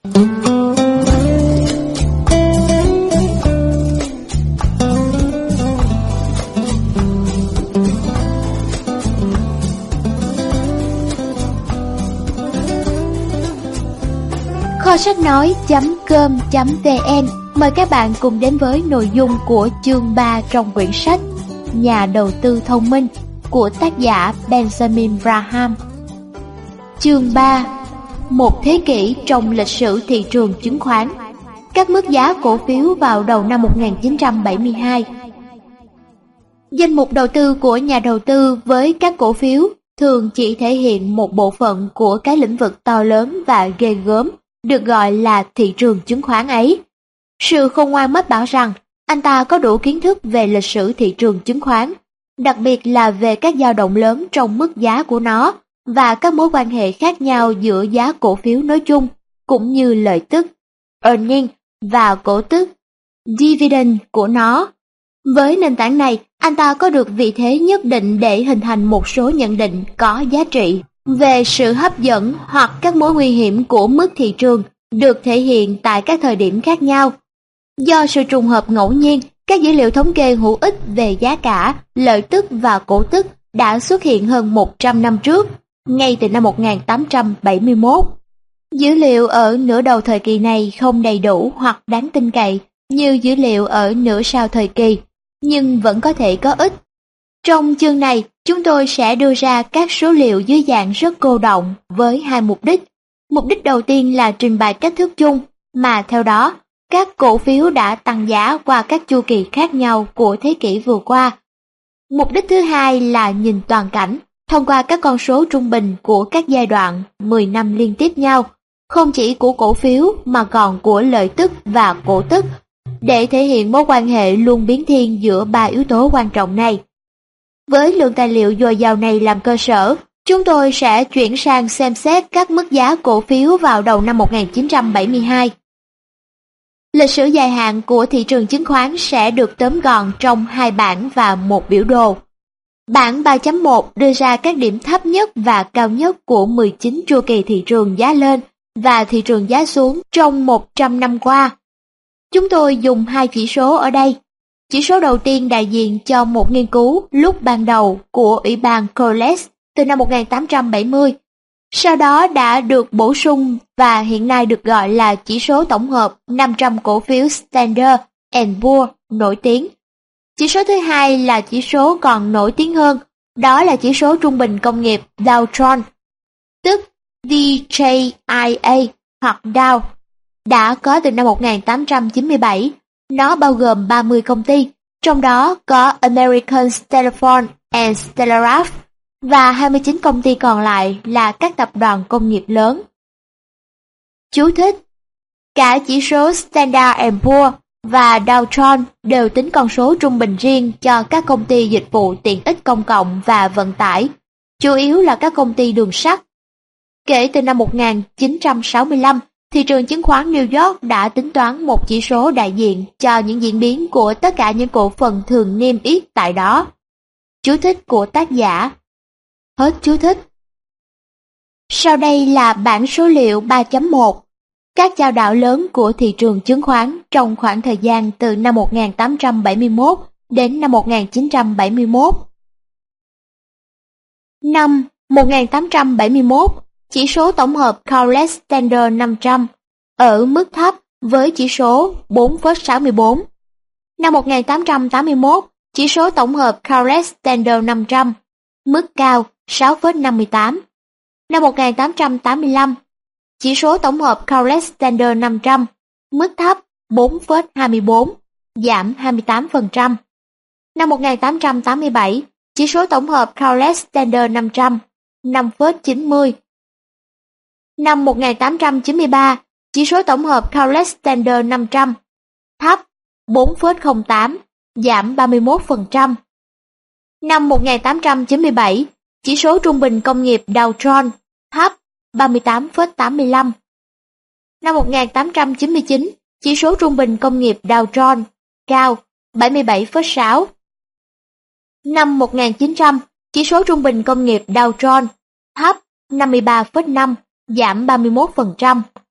Kho sách nói.com.vn mời các bạn cùng đến với nội dung của chương 3 trong quyển sách Nhà đầu tư thông minh của tác giả Benjamin Graham. Chương 3: Một thế kỷ trong lịch sử thị trường chứng khoán. Các mức giá cổ phiếu vào đầu năm 1972. Danh mục đầu tư của nhà đầu tư với các cổ phiếu thường chỉ thể hiện một bộ phận của cái lĩnh vực to lớn và ghê gớm được gọi là thị trường chứng khoán ấy. Sự khôn ngoan mách bảo rằng anh ta có đủ kiến thức về lịch sử thị trường chứng khoán, đặc biệt là về các dao động lớn trong mức giá của nó và các mối quan hệ khác nhau giữa giá cổ phiếu nói chung, cũng như lợi tức, earning và cổ tức, dividend của nó. Với nền tảng này, anh ta có được vị thế nhất định để hình thành một số nhận định có giá trị về sự hấp dẫn hoặc các mối nguy hiểm của mức thị trường được thể hiện tại các thời điểm khác nhau. Do sự trùng hợp ngẫu nhiên, các dữ liệu thống kê hữu ích về giá cả, lợi tức và cổ tức đã xuất hiện hơn 100 năm trước, ngay từ năm 1871. Dữ liệu ở nửa đầu thời kỳ này không đầy đủ hoặc đáng tin cậy như dữ liệu ở nửa sau thời kỳ, nhưng vẫn có thể có ích. Trong chương này, chúng tôi sẽ đưa ra các số liệu dưới dạng rất cô đọng với hai mục đích. Mục đích đầu tiên là trình bày cách thức chung mà theo đó, các cổ phiếu đã tăng giá qua các chu kỳ khác nhau của thế kỷ vừa qua. Mục đích thứ hai là nhìn toàn cảnh thông qua các con số trung bình của các giai đoạn 10 năm liên tiếp nhau, không chỉ của cổ phiếu mà còn của lợi tức và cổ tức, để thể hiện mối quan hệ luôn biến thiên giữa ba yếu tố quan trọng này. Với lượng tài liệu dồi dào này làm cơ sở, chúng tôi sẽ chuyển sang xem xét các mức giá cổ phiếu vào đầu năm 1972. Lịch sử dài hạn của thị trường chứng khoán sẽ được tóm gọn trong hai bảng và một biểu đồ. Bảng 3.1 đưa ra các điểm thấp nhất và cao nhất của 19 chu kỳ thị trường giá lên và thị trường giá xuống trong 100 năm qua. Chúng tôi dùng hai chỉ số ở đây. Chỉ số đầu tiên đại diện cho một nghiên cứu lúc ban đầu của Ủy ban Coles từ năm 1870, sau đó đã được bổ sung và hiện nay được gọi là chỉ số tổng hợp 500 cổ phiếu Standard & Poor's nổi tiếng. Chỉ số thứ hai là chỉ số còn nổi tiếng hơn, đó là chỉ số trung bình công nghiệp Dow Jones, tức DJIA hoặc Dow, đã có từ năm 1897. Nó bao gồm 30 công ty, trong đó có American Telephone and Telegraph và 29 công ty còn lại là các tập đoàn công nghiệp lớn. Chú thích: cả chỉ số Standard & Poor's và Dow Jones đều tính con số trung bình riêng cho các công ty dịch vụ tiện ích công cộng và vận tải, chủ yếu là các công ty đường sắt. Kể từ năm 1965, thị trường chứng khoán New York đã tính toán một chỉ số đại diện cho những diễn biến của tất cả những cổ phần thường niêm yết tại đó. Chú thích của tác giả. Hết chú thích. Sau đây là bảng số liệu 3.1. Các chao đảo lớn của thị trường chứng khoán trong khoảng thời gian từ năm 1871 đến năm 1971. Năm 1871, chỉ số tổng hợp Cowles Standard 500 ở mức thấp với chỉ số 4,64. Năm 1881, chỉ số tổng hợp Cowles Standard 500 mức cao 6,58. Năm 1885, chỉ số tổng hợp Cowles Standard 500 mức thấp 4,24, giảm 28%. Năm 1887, chỉ số tổng hợp Cowles Standard 500 5,90. Năm 1893, chỉ số tổng hợp Cowles Standard 500 thấp 4,08, giảm 31%. Năm 1897, chỉ số trung bình công nghiệp Dow Jones thấp 38,85. Năm 1899, chỉ số trung bình công nghiệp Dow Jones cao 77,6. Năm 1900, chỉ số trung bình công nghiệp Dow Jones thấp 53,5, giảm 31%.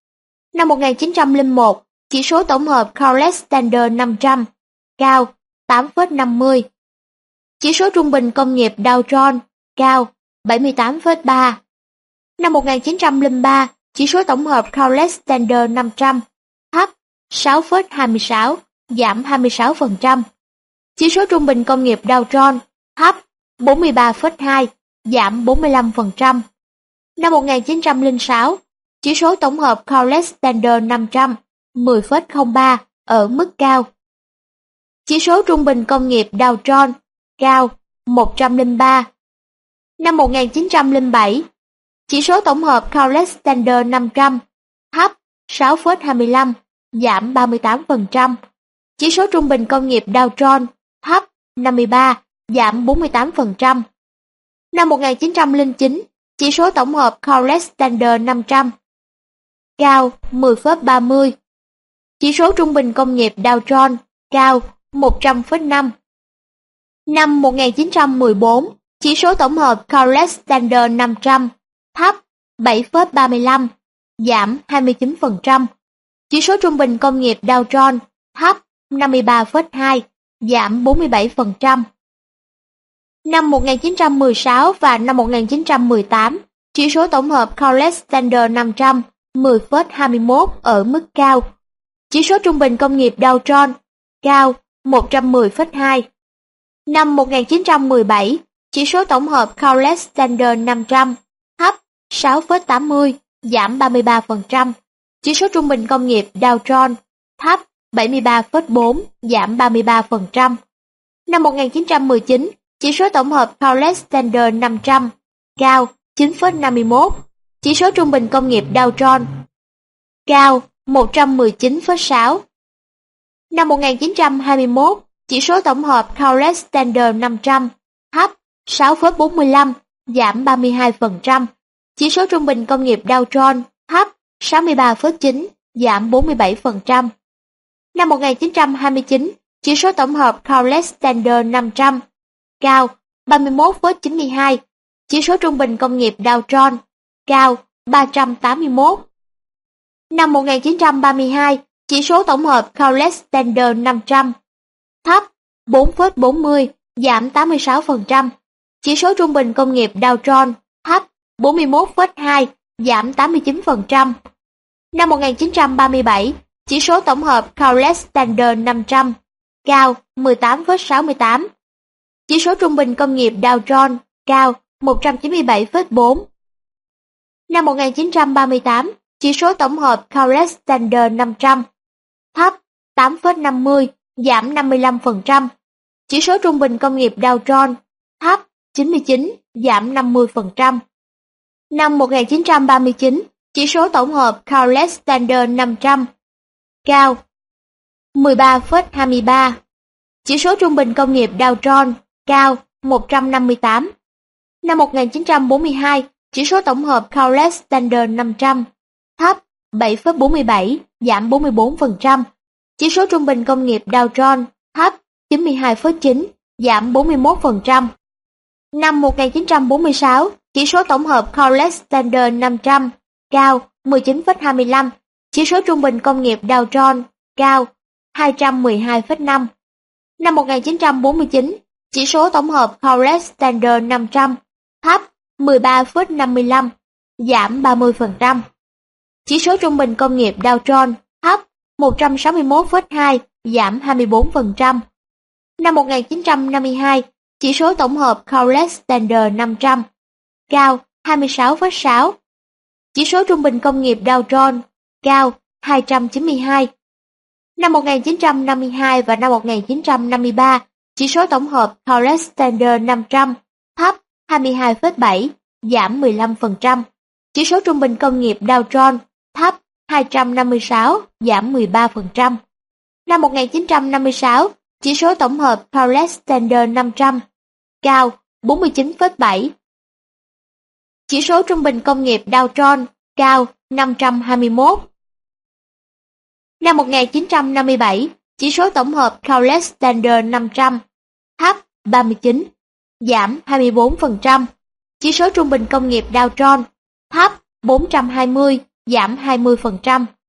Năm 1901, chỉ số tổng hợp Crowley Standard 500, cao 8,50. Chỉ số trung bình công nghiệp Dow Jones, cao 78,3. Năm 1903, chỉ số tổng hợp Crowley Standard 500, thấp 6,26, giảm 26%. Chỉ số trung bình công nghiệp Dow Jones, thấp 43,2, giảm 45%. Năm 1906, chỉ số tổng hợp Crowley Standard 500, 10,03, ở mức cao. Chỉ số trung bình công nghiệp Dow Jones, cao 103. Năm 1907, chỉ số tổng hợp Crowley Standard 500, thấp 6,25, giảm 38%. Chỉ số trung bình công nghiệp Dow Jones, thấp 53, giảm 48%. Năm 1909, chỉ số tổng hợp Crowley Standard 500, cao 10,30. Chỉ số trung bình công nghiệp Dow Jones, cao 100,5. Năm 1914, chỉ số tổng hợp Crowley Standard 500, thấp 7,35, giảm 29%. Chỉ số trung bình công nghiệp Dow Jones, thấp 53,2, giảm 47%. Năm 1916 và năm 1918, chỉ số tổng hợp Crowley Standard 500, 10,21, ở mức cao. Chỉ số trung bình công nghiệp Dow Jones, cao 110,2. Năm 1917, chỉ số tổng hợp Crowley Standard 500, thấp 6,80, giảm 33%. Chỉ số trung bình công nghiệp Dow Jones, thấp 73,4, giảm 33%. Năm 1919, chỉ số tổng hợp Crowley Standard 500, cao 9,51. Chỉ số trung bình công nghiệp Dow Jones, cao 119,6. Năm 1921, chỉ số tổng hợp Crowley Standard 500, thấp 6,45, giảm 32%. Chỉ số trung bình công nghiệp Dow Jones, thấp 63,9, giảm 47%. Năm 1929, chỉ số tổng hợp Crowley Standard 500, cao 31,92. Chỉ số trung bình công nghiệp Dow Jones, cao 381. Năm 1932, chỉ số tổng hợp Crowley Standard 500, thấp 4,40, giảm 86%. Chỉ số trung bình công nghiệp Dow Jones, thấp 41,2, giảm 89%. Năm 1937, chỉ số tổng hợp Crowley Standard 500, cao 18,68. Chỉ số trung bình công nghiệp Dow Jones, cao 197,4. Năm 1938, chỉ số tổng hợp Crowley Standard 500, thấp 8,50, giảm 55%. Chỉ số trung bình công nghiệp Dow Jones, thấp 99, giảm 50%. Năm 1939, chỉ số tổng hợp Crowley Standard 500, cao 13,23. Chỉ số trung bình công nghiệp Dow Jones, cao 158. Năm 1942, chỉ số tổng hợp Crowley Standard 500, thấp 7,47, giảm 44%. Chỉ số trung bình công nghiệp Dow Jones, thấp 92,9, giảm 41%. Năm 1946, chỉ số tổng hợp Crowley Standard 500, cao 19,25. Chỉ số trung bình công nghiệp Dow Jones, cao 212,5. Năm 1949, chỉ số tổng hợp Crowley Standard 500, thấp 13,55, giảm 30%. Chỉ số trung bình công nghiệp Dow Jones, thấp 161,2, giảm 24%. Năm 1952, chỉ số tổng hợp Crowley Standard 500, cao 26,6. Chỉ số trung bình công nghiệp Dow Jones, cao 292. Năm 1952 và năm 1953, chỉ số tổng hợp Crowley Standard 500, thấp 22,7, giảm 15%. Chỉ số trung bình công nghiệp Dow Jones, thấp 256, giảm 13%. Năm 1956, chỉ số tổng hợp Crowley Standard 500, cao 49,7. Chỉ số trung bình công nghiệp Dow Jones, cao 521. Năm 1957, chỉ số tổng hợp Crowley Standard 500, thấp 39, giảm 24%. Chỉ số trung bình công nghiệp Dow Jones, thấp 420, giảm 20%.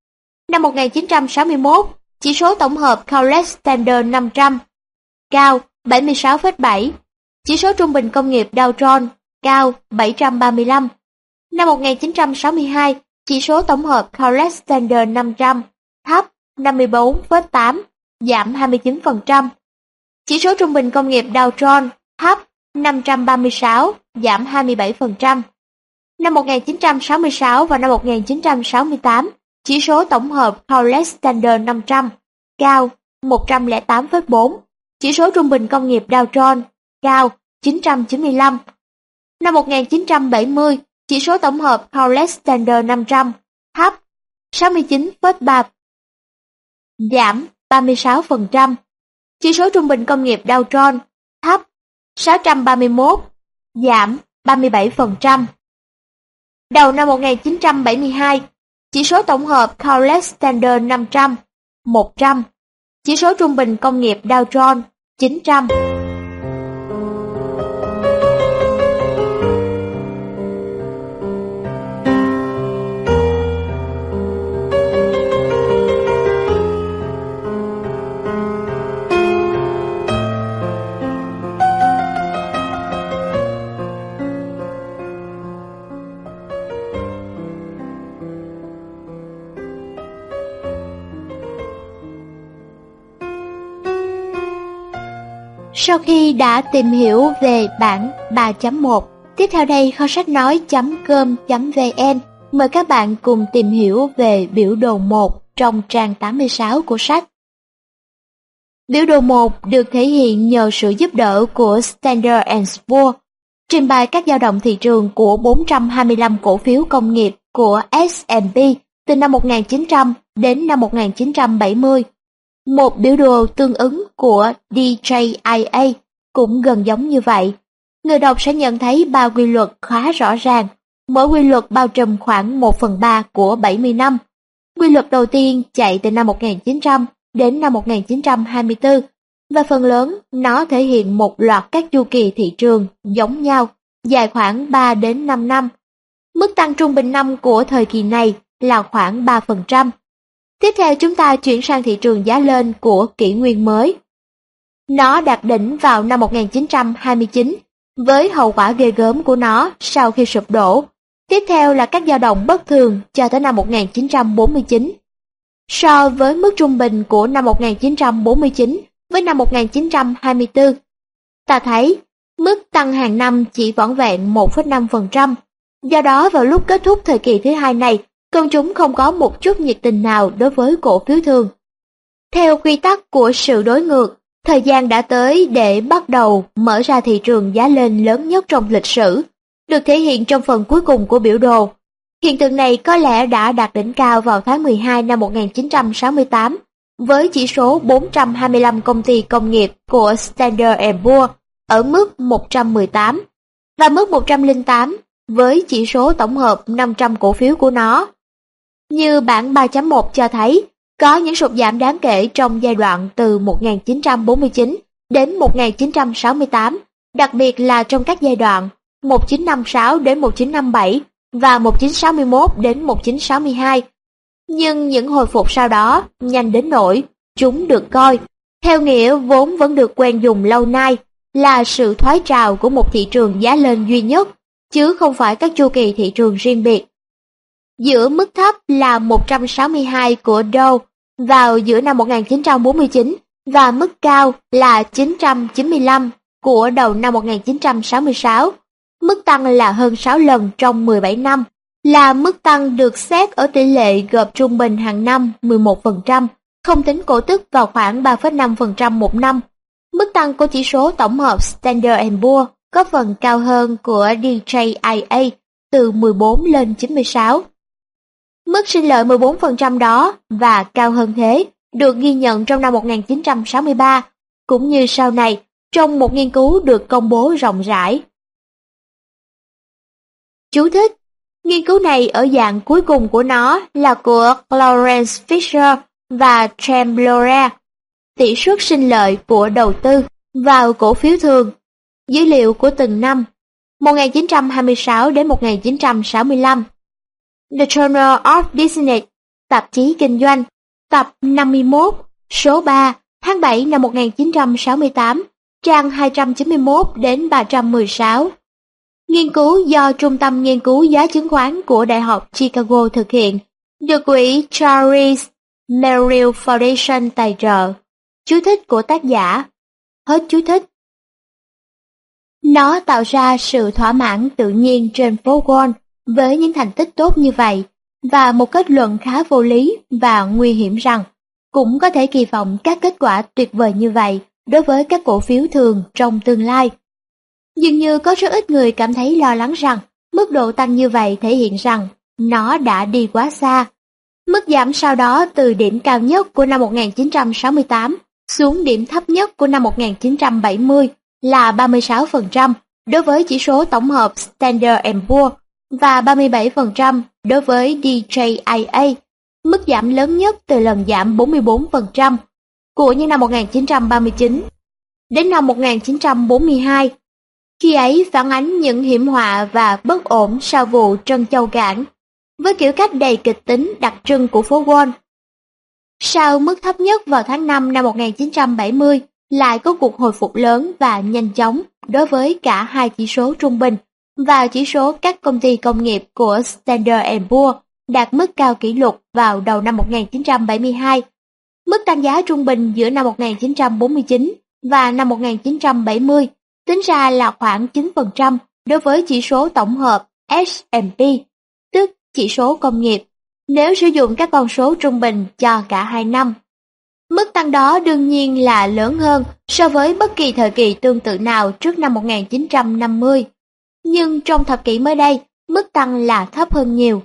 Năm 1961, chỉ số tổng hợp Cowles Standard 500 cao 76,7, chỉ số trung bình công nghiệp Dow Jones cao 735. Năm 1962, chỉ số tổng hợp Cowles Standard 500 thấp 54,8, giảm 29%. Chỉ số trung bình công nghiệp Dow Jones thấp 536, giảm 27%. Năm 1966 và năm 1968, chỉ số tổng hợp Cowles Standard 500 cao 108,4, chỉ số trung bình công nghiệp Dow Jones cao 995. Năm 1970, chỉ số tổng hợp Cowles Standard 500 thấp 69,3, giảm 36%. Chỉ số trung bình công nghiệp Dow Jones thấp 631, giảm 37%. Đầu năm 1972, chỉ số tổng hợp Cowles Standard 500 100, chỉ số trung bình công nghiệp Dow Jones 900. Sau khi đã tìm hiểu về bản 3.1, tiếp theo đây kho sách nói.com.vn mời các bạn cùng tìm hiểu về biểu đồ 1 trong trang 86 của sách. Biểu đồ 1 được thể hiện nhờ sự giúp đỡ của Standard & Poor's, trình bày các dao động thị trường của 425 cổ phiếu công nghiệp của S&P từ năm 1900 đến năm 1970. Một biểu đồ tương ứng của DJIA cũng gần giống như vậy. Người đọc sẽ nhận thấy 3 quy luật khá rõ ràng, mỗi quy luật bao trùm khoảng 1/3 của 70 năm. Quy luật đầu tiên chạy từ năm 1900 đến năm 1924, và phần lớn nó thể hiện một loạt các chu kỳ thị trường giống nhau, dài khoảng 3 đến 5 năm. Mức tăng trung bình năm của thời kỳ này là khoảng 3%. Tiếp theo chúng ta chuyển sang thị trường giá lên của kỷ nguyên mới. Nó đạt đỉnh vào năm 1929, với hậu quả ghê gớm của nó sau khi sụp đổ. Tiếp theo là các dao động bất thường cho tới năm 1949. So với mức trung bình của năm 1949 với năm 1924, ta thấy mức tăng hàng năm chỉ vỏn vẹn 1,5%. Do đó vào lúc kết thúc thời kỳ thứ hai này, công chúng không có một chút nhiệt tình nào đối với cổ phiếu thường. Theo quy tắc của sự đối ngược, thời gian đã tới để bắt đầu mở ra thị trường giá lên lớn nhất trong lịch sử, được thể hiện trong phần cuối cùng của biểu đồ. Hiện tượng này có lẽ đã đạt đỉnh cao vào tháng 12 năm 1968, với chỉ số 425 công ty công nghiệp của Standard & Poor's ở mức 118, và mức 108 với chỉ số tổng hợp 500 cổ phiếu của nó. Như bản 3.1 cho thấy, có những sụt giảm đáng kể trong giai đoạn từ 1949 đến 1968, đặc biệt là trong các giai đoạn 1956 đến 1957 và 1961 đến 1962. Nhưng những hồi phục sau đó nhanh đến nỗi chúng được coi, theo nghĩa vốn vẫn được quen dùng lâu nay, là sự thoái trào của một thị trường giá lên duy nhất, chứ không phải các chu kỳ thị trường riêng biệt. Giữa mức thấp là 162 của Dow vào giữa năm 1949 và mức cao là 995 của đầu năm 1966. Mức tăng là hơn 6 lần trong 17 năm, là mức tăng được xét ở tỷ lệ gộp trung bình hàng năm 11%, không tính cổ tức vào khoảng 3,5% một năm. Mức tăng của chỉ số tổng hợp Standard & Poor's có phần cao hơn của DJIA từ 14 lên 96. Mức sinh lợi 14% đó và cao hơn thế được ghi nhận trong năm 1963, cũng như sau này trong một nghiên cứu được công bố rộng rãi. Chú thích: nghiên cứu này ở dạng cuối cùng của nó là của Lawrence Fisher và James Lora. Tỷ suất sinh lợi của đầu tư vào cổ phiếu thường. Dữ liệu của từng năm 1926 đến 1965. The Journal of Business, tạp chí kinh doanh, tập 51, số 3, tháng 7 năm 1968, trang 291 đến 316. Nghiên cứu do Trung tâm Nghiên cứu Giá chứng khoán của Đại học Chicago thực hiện, được quỹ Charles Merrill Foundation tài trợ. Chú thích của tác giả. Hết chú thích. Nó tạo ra sự thỏa mãn tự nhiên trên phố Wall với những thành tích tốt như vậy, và một kết luận khá vô lý và nguy hiểm rằng cũng có thể kỳ vọng các kết quả tuyệt vời như vậy đối với các cổ phiếu thường trong tương lai. Dường như có rất ít người cảm thấy lo lắng rằng mức độ tăng như vậy thể hiện rằng nó đã đi quá xa. Mức giảm sau đó từ điểm cao nhất của năm 1968 xuống điểm thấp nhất của năm 1970 là 36% đối với chỉ số tổng hợp Standard & Poor's và 37% đối với DJIA, mức giảm lớn nhất từ lần giảm 44% của những năm 1939 đến năm 1942. Khi ấy phản ánh những hiểm họa và bất ổn sau vụ Trân Châu Cảng, với kiểu cách đầy kịch tính đặc trưng của phố Wall. Sau mức thấp nhất vào tháng 5 năm 1970, lại có cuộc hồi phục lớn và nhanh chóng đối với cả hai chỉ số trung bình và chỉ số các công ty công nghiệp của Standard & Poor's đạt mức cao kỷ lục vào đầu năm 1972. Mức tăng giá trung bình giữa năm 1949 và năm 1970 tính ra là khoảng 9% đối với chỉ số tổng hợp S&P, tức chỉ số công nghiệp, nếu sử dụng các con số trung bình cho cả hai năm. Mức tăng đó đương nhiên là lớn hơn so với bất kỳ thời kỳ tương tự nào trước năm 1950. Nhưng trong thập kỷ mới đây, mức tăng là thấp hơn nhiều,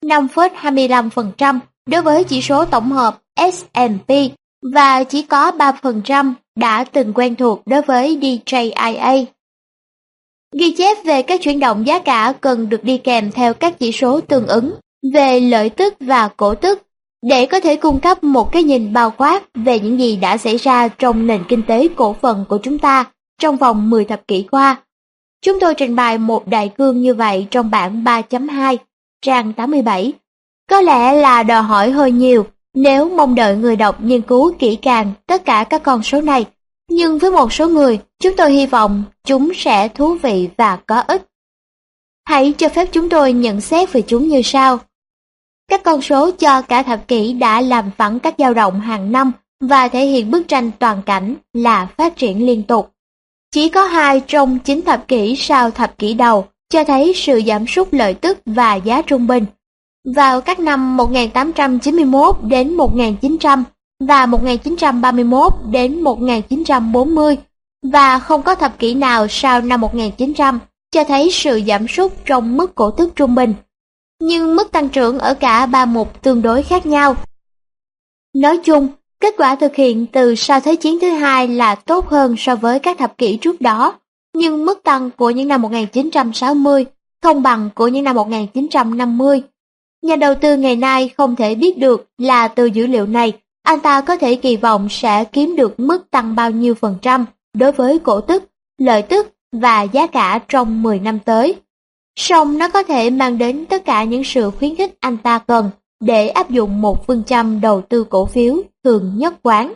5,25% đối với chỉ số tổng hợp S&P và chỉ có 3% đã từng quen thuộc đối với DJIA. Ghi chép về các chuyển động giá cả cần được đi kèm theo các chỉ số tương ứng về lợi tức và cổ tức để có thể cung cấp một cái nhìn bao quát về những gì đã xảy ra trong nền kinh tế cổ phần của chúng ta trong vòng 10 thập kỷ qua. Chúng tôi trình bày một đại cương như vậy trong bảng 3.2, trang 87. Có lẽ là đòi hỏi hơi nhiều nếu mong đợi người đọc nghiên cứu kỹ càng tất cả các con số này, nhưng với một số người, chúng tôi hy vọng chúng sẽ thú vị và có ích. Hãy cho phép chúng tôi nhận xét về chúng như sau. Các con số cho cả thập kỷ đã làm phẳng các dao động hàng năm và thể hiện bức tranh toàn cảnh là phát triển liên tục. Chỉ có 2 trong 9 thập kỷ sau thập kỷ đầu cho thấy sự giảm sút lợi tức và giá trung bình. Vào các năm 1891 đến 1900 và 1931 đến 1940, và không có thập kỷ nào sau năm 1900 cho thấy sự giảm sút trong mức cổ tức trung bình. Nhưng mức tăng trưởng ở cả ba mục tương đối khác nhau. Nói chung, kết quả thực hiện từ sau Thế chiến thứ hai là tốt hơn so với các thập kỷ trước đó, nhưng mức tăng của những năm 1960 không bằng của những năm 1950. Nhà đầu tư ngày nay không thể biết được là từ dữ liệu này, anh ta có thể kỳ vọng sẽ kiếm được mức tăng bao nhiêu % đối với cổ tức, lợi tức và giá cả trong 10 năm tới. Song nó có thể mang đến tất cả những sự khuyến khích anh ta cần để áp dụng một phương châm đầu tư cổ phiếu thường nhất quán.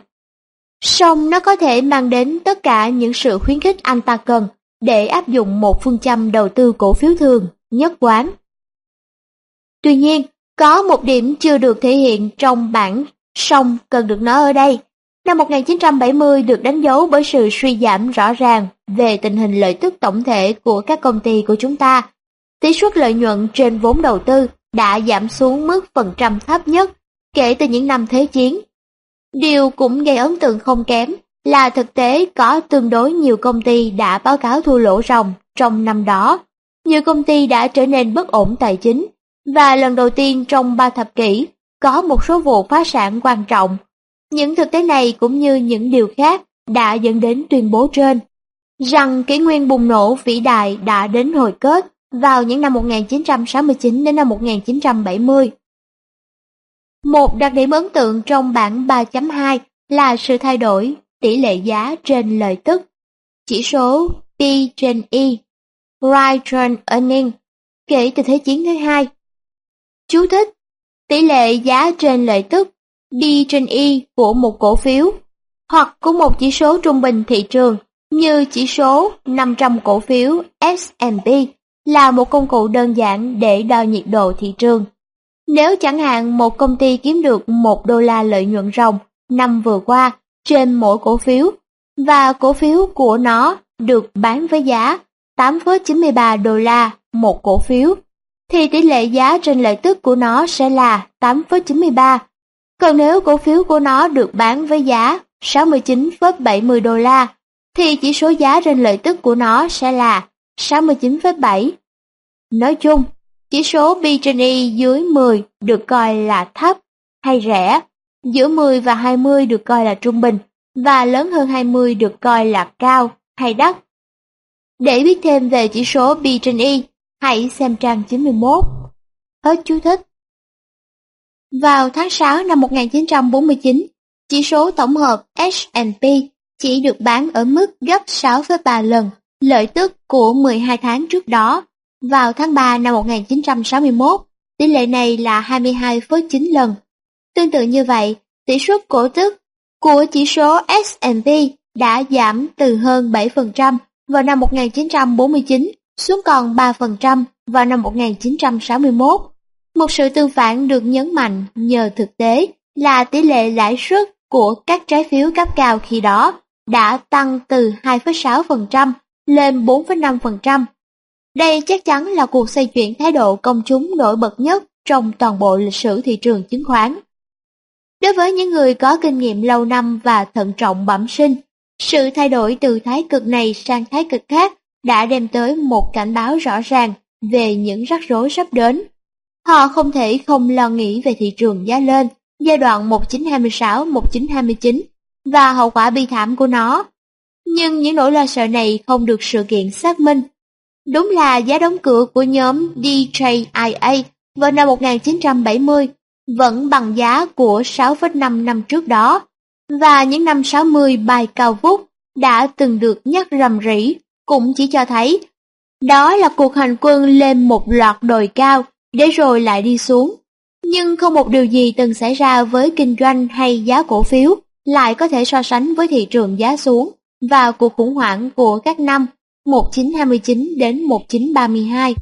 Tuy nhiên, có một điểm chưa được thể hiện trong bảng song cần được nói ở đây. Năm 1970 được đánh dấu bởi sự suy giảm rõ ràng về tình hình lợi tức tổng thể của các công ty của chúng ta. Tỷ suất lợi nhuận trên vốn đầu tư đã giảm xuống mức phần trăm thấp nhất kể từ những năm Thế chiến. Điều cũng gây ấn tượng không kém là thực tế có tương đối nhiều công ty đã báo cáo thua lỗ ròng trong năm đó. Nhiều công ty đã trở nên bất ổn tài chính, và lần đầu tiên trong 3 thập kỷ có một số vụ phá sản quan trọng. Những thực tế này cũng như những điều khác đã dẫn đến tuyên bố trên, rằng kỷ nguyên bùng nổ vĩ đại đã đến hồi kết vào những năm 1969 đến năm 1970. Một đặc điểm ấn tượng trong bảng 3.2 là sự thay đổi tỷ lệ giá trên lợi tức, chỉ số P/E, Return Earnings, kể từ Thế chiến thứ hai. Chú thích: tỷ lệ giá trên lợi tức D trên Y của một cổ phiếu hoặc của một chỉ số trung bình thị trường như chỉ số 500 cổ phiếu S&P là một công cụ đơn giản để đo nhiệt độ thị trường. Nếu chẳng hạn một công ty kiếm được $1 lợi nhuận ròng năm vừa qua trên mỗi cổ phiếu và cổ phiếu của nó được bán với giá $8,93 một cổ phiếu, thì tỷ lệ giá trên lợi tức của nó sẽ là 8,93. Còn nếu cổ phiếu của nó được bán với giá $69,70, thì chỉ số giá trên lợi tức của nó sẽ là 69,7. Nói chung, chỉ số P trên Y dưới 10 được coi là thấp hay rẻ, giữa 10 và 20 được coi là trung bình, và lớn hơn 20 được coi là cao hay đắt. Để biết thêm về chỉ số P trên Y, hãy xem trang 91. Hết chú thích. Vào tháng 6 năm 1949, chỉ số tổng hợp S&P chỉ được bán ở mức gấp 6,3 lần lợi tức của 12 tháng trước đó. Vào tháng 3 năm 1961, tỷ lệ này là 22,9 lần. Tương tự như vậy, tỷ suất cổ tức của chỉ số S&P đã giảm từ hơn 7% vào năm 1949 xuống còn 3% vào năm 1961. Một sự tương phản được nhấn mạnh nhờ thực tế là tỷ lệ lãi suất của các trái phiếu cấp cao khi đó đã tăng từ 2,6% lên 4,5%. Đây chắc chắn là cuộc xoay chuyển thái độ công chúng nổi bật nhất trong toàn bộ lịch sử thị trường chứng khoán. Đối với những người có kinh nghiệm lâu năm và thận trọng bẩm sinh, sự thay đổi từ thái cực này sang thái cực khác đã đem tới một cảnh báo rõ ràng về những rắc rối sắp đến. Họ không thể không lo nghĩ về thị trường giá lên giai đoạn 1926-1929 và hậu quả bi thảm của nó. Nhưng những nỗi lo sợ này không được sự kiện xác minh. Đúng là giá đóng cửa của nhóm DJIA vào năm 1970 vẫn bằng giá của 6,5 năm trước đó, và những năm 60 bay cao vút đã từng được nhắc rầm rĩ cũng chỉ cho thấy đó là cuộc hành quân lên một loạt đồi cao để rồi lại đi xuống. Nhưng không một điều gì từng xảy ra với kinh doanh hay giá cổ phiếu lại có thể so sánh với thị trường giá xuống và cuộc khủng hoảng của các năm 1929 đến 1932.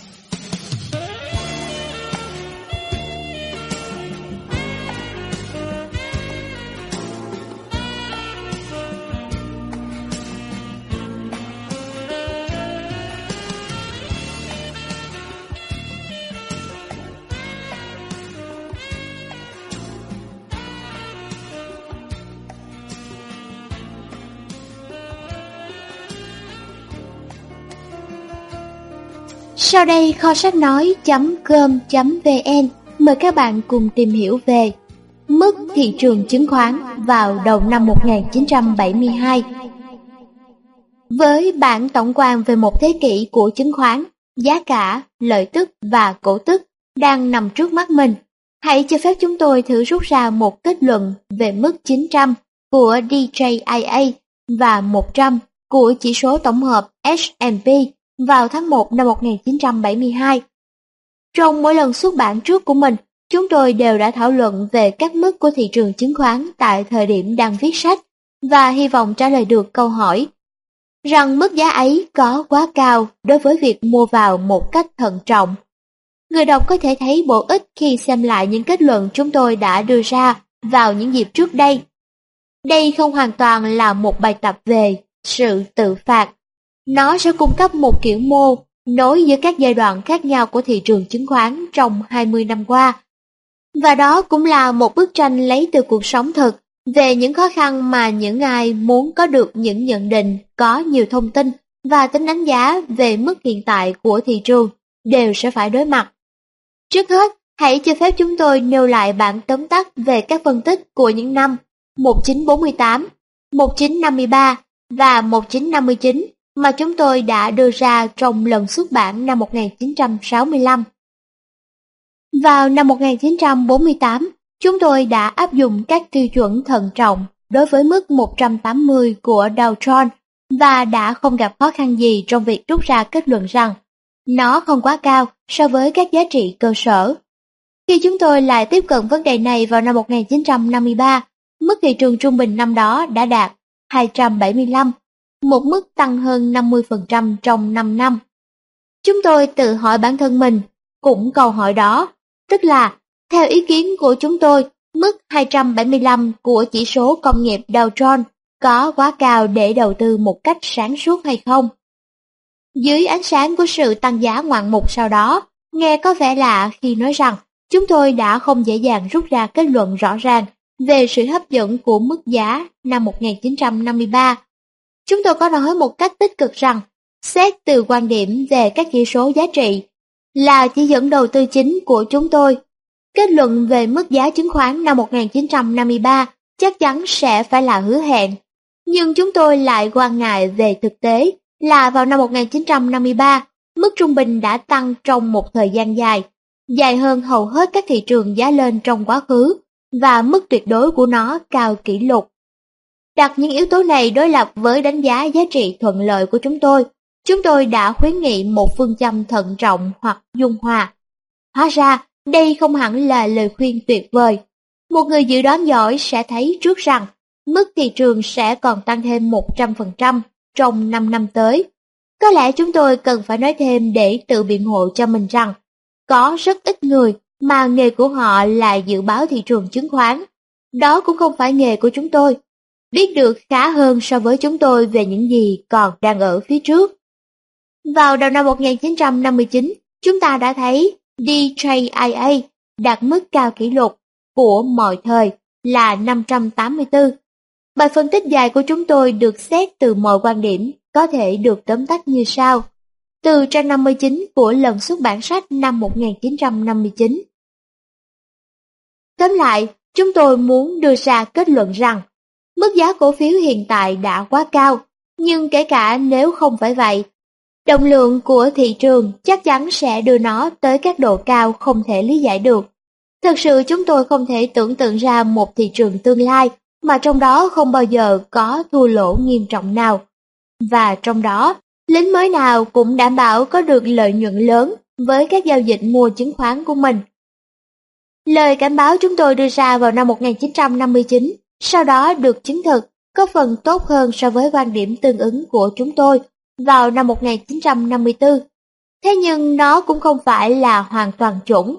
Sau đây kho sách nói.com.vn mời các bạn cùng tìm hiểu về mức thị trường chứng khoán vào đầu năm 1972. Với bản tổng quan về một thế kỷ của chứng khoán, giá cả, lợi tức và cổ tức đang nằm trước mắt mình, hãy cho phép chúng tôi thử rút ra một kết luận về mức 900 của DJIA và 100 của chỉ số tổng hợp S&P vào tháng 1 năm 1972. Trong mỗi lần xuất bản trước của mình, chúng tôi đều đã thảo luận về các mức của thị trường chứng khoán tại thời điểm đang viết sách và hy vọng trả lời được câu hỏi rằng mức giá ấy có quá cao đối với việc mua vào một cách thận trọng. Người đọc có thể thấy bổ ích khi xem lại những kết luận chúng tôi đã đưa ra vào những dịp trước đây. Đây không hoàn toàn là một bài tập về sự tự phạt. Nó sẽ cung cấp một kiểu mô nối giữa các giai đoạn khác nhau của thị trường chứng khoán trong 20 năm qua. Và đó cũng là một bức tranh lấy từ cuộc sống thực về những khó khăn mà những ai muốn có được những nhận định có nhiều thông tin và tính đánh giá về mức hiện tại của thị trường đều sẽ phải đối mặt. Trước hết, hãy cho phép chúng tôi nêu lại bản tóm tắt về các phân tích của những năm 1948, 1953 và 1959 mà chúng tôi đã đưa ra trong lần xuất bản năm 1965. Vào năm 1948, chúng tôi đã áp dụng các tiêu chuẩn thận trọng đối với mức 180 của Dow Jones và đã không gặp khó khăn gì trong việc rút ra kết luận rằng nó không quá cao so với các giá trị cơ sở. Khi chúng tôi lại tiếp cận vấn đề này vào năm 1953, mức thị trường trung bình năm đó đã đạt 275, một mức tăng hơn 50% trong 5 năm. Chúng tôi tự hỏi bản thân mình cũng câu hỏi đó, tức là, theo ý kiến của chúng tôi, mức 275 của chỉ số công nghiệp Dow Jones có quá cao để đầu tư một cách sáng suốt hay không? Dưới ánh sáng của sự tăng giá ngoạn mục sau đó, nghe có vẻ lạ khi nói rằng chúng tôi đã không dễ dàng rút ra kết luận rõ ràng về sự hấp dẫn của mức giá năm 1953. Chúng tôi có nói một cách tích cực rằng, xét từ quan điểm về các chỉ số giá trị, là chỉ dẫn đầu tư chính của chúng tôi. Kết luận về mức giá chứng khoán năm 1953 chắc chắn sẽ phải là hứa hẹn. Nhưng chúng tôi lại quan ngại về thực tế là vào năm 1953, mức trung bình đã tăng trong một thời gian dài, dài hơn hầu hết các thị trường giá lên trong quá khứ, và mức tuyệt đối của nó cao kỷ lục. Đặt những yếu tố này đối lập với đánh giá giá trị thuận lợi của chúng tôi đã khuyến nghị một phương châm thận trọng hoặc dung hòa. Hóa ra, đây không hẳn là lời khuyên tuyệt vời. Một người dự đoán giỏi sẽ thấy trước rằng mức thị trường sẽ còn tăng thêm 100% trong 5 năm tới. Có lẽ chúng tôi cần phải nói thêm để tự biện hộ cho mình rằng, có rất ít người mà nghề của họ là dự báo thị trường chứng khoán. Đó cũng không phải nghề của chúng tôi. Biết được khá hơn so với chúng tôi về những gì còn đang ở phía trước. Vào đầu năm 1959, chúng ta đã thấy DJIA đạt mức cao kỷ lục của mọi thời là 584. Bài phân tích dài của chúng tôi được xét từ mọi quan điểm có thể được tóm tắt như sau. Từ trang 59 của lần xuất bản sách năm 1959. Tóm lại, chúng tôi muốn đưa ra kết luận rằng, mức giá cổ phiếu hiện tại đã quá cao, nhưng kể cả nếu không phải vậy, động lượng của thị trường chắc chắn sẽ đưa nó tới các độ cao không thể lý giải được. Thật sự chúng tôi không thể tưởng tượng ra một thị trường tương lai mà trong đó không bao giờ có thua lỗ nghiêm trọng nào. Và trong đó, lính mới nào cũng đảm bảo có được lợi nhuận lớn với các giao dịch mua chứng khoán của mình. Lời cảnh báo chúng tôi đưa ra vào năm 1959, sau đó được chứng thực, có phần tốt hơn so với quan điểm tương ứng của chúng tôi vào năm 1954. Thế nhưng nó cũng không phải là hoàn toàn chuẩn.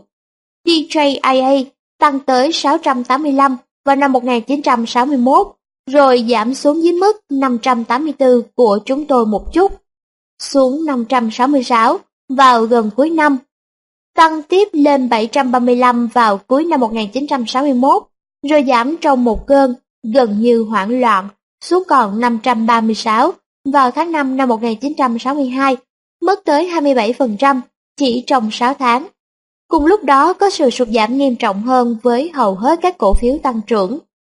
DJIA tăng tới 685 vào năm 1961, rồi giảm xuống dưới mức 584 của chúng tôi một chút, xuống 566 vào gần cuối năm, tăng tiếp lên 735 vào cuối năm 1961, rồi giảm trong một cơn gần như hoảng loạn xuống còn 536 vào tháng 5 năm 1962, mất tới 27% chỉ trong 6 tháng. Cùng lúc đó có sự sụt giảm nghiêm trọng hơn với hầu hết các cổ phiếu tăng trưởng.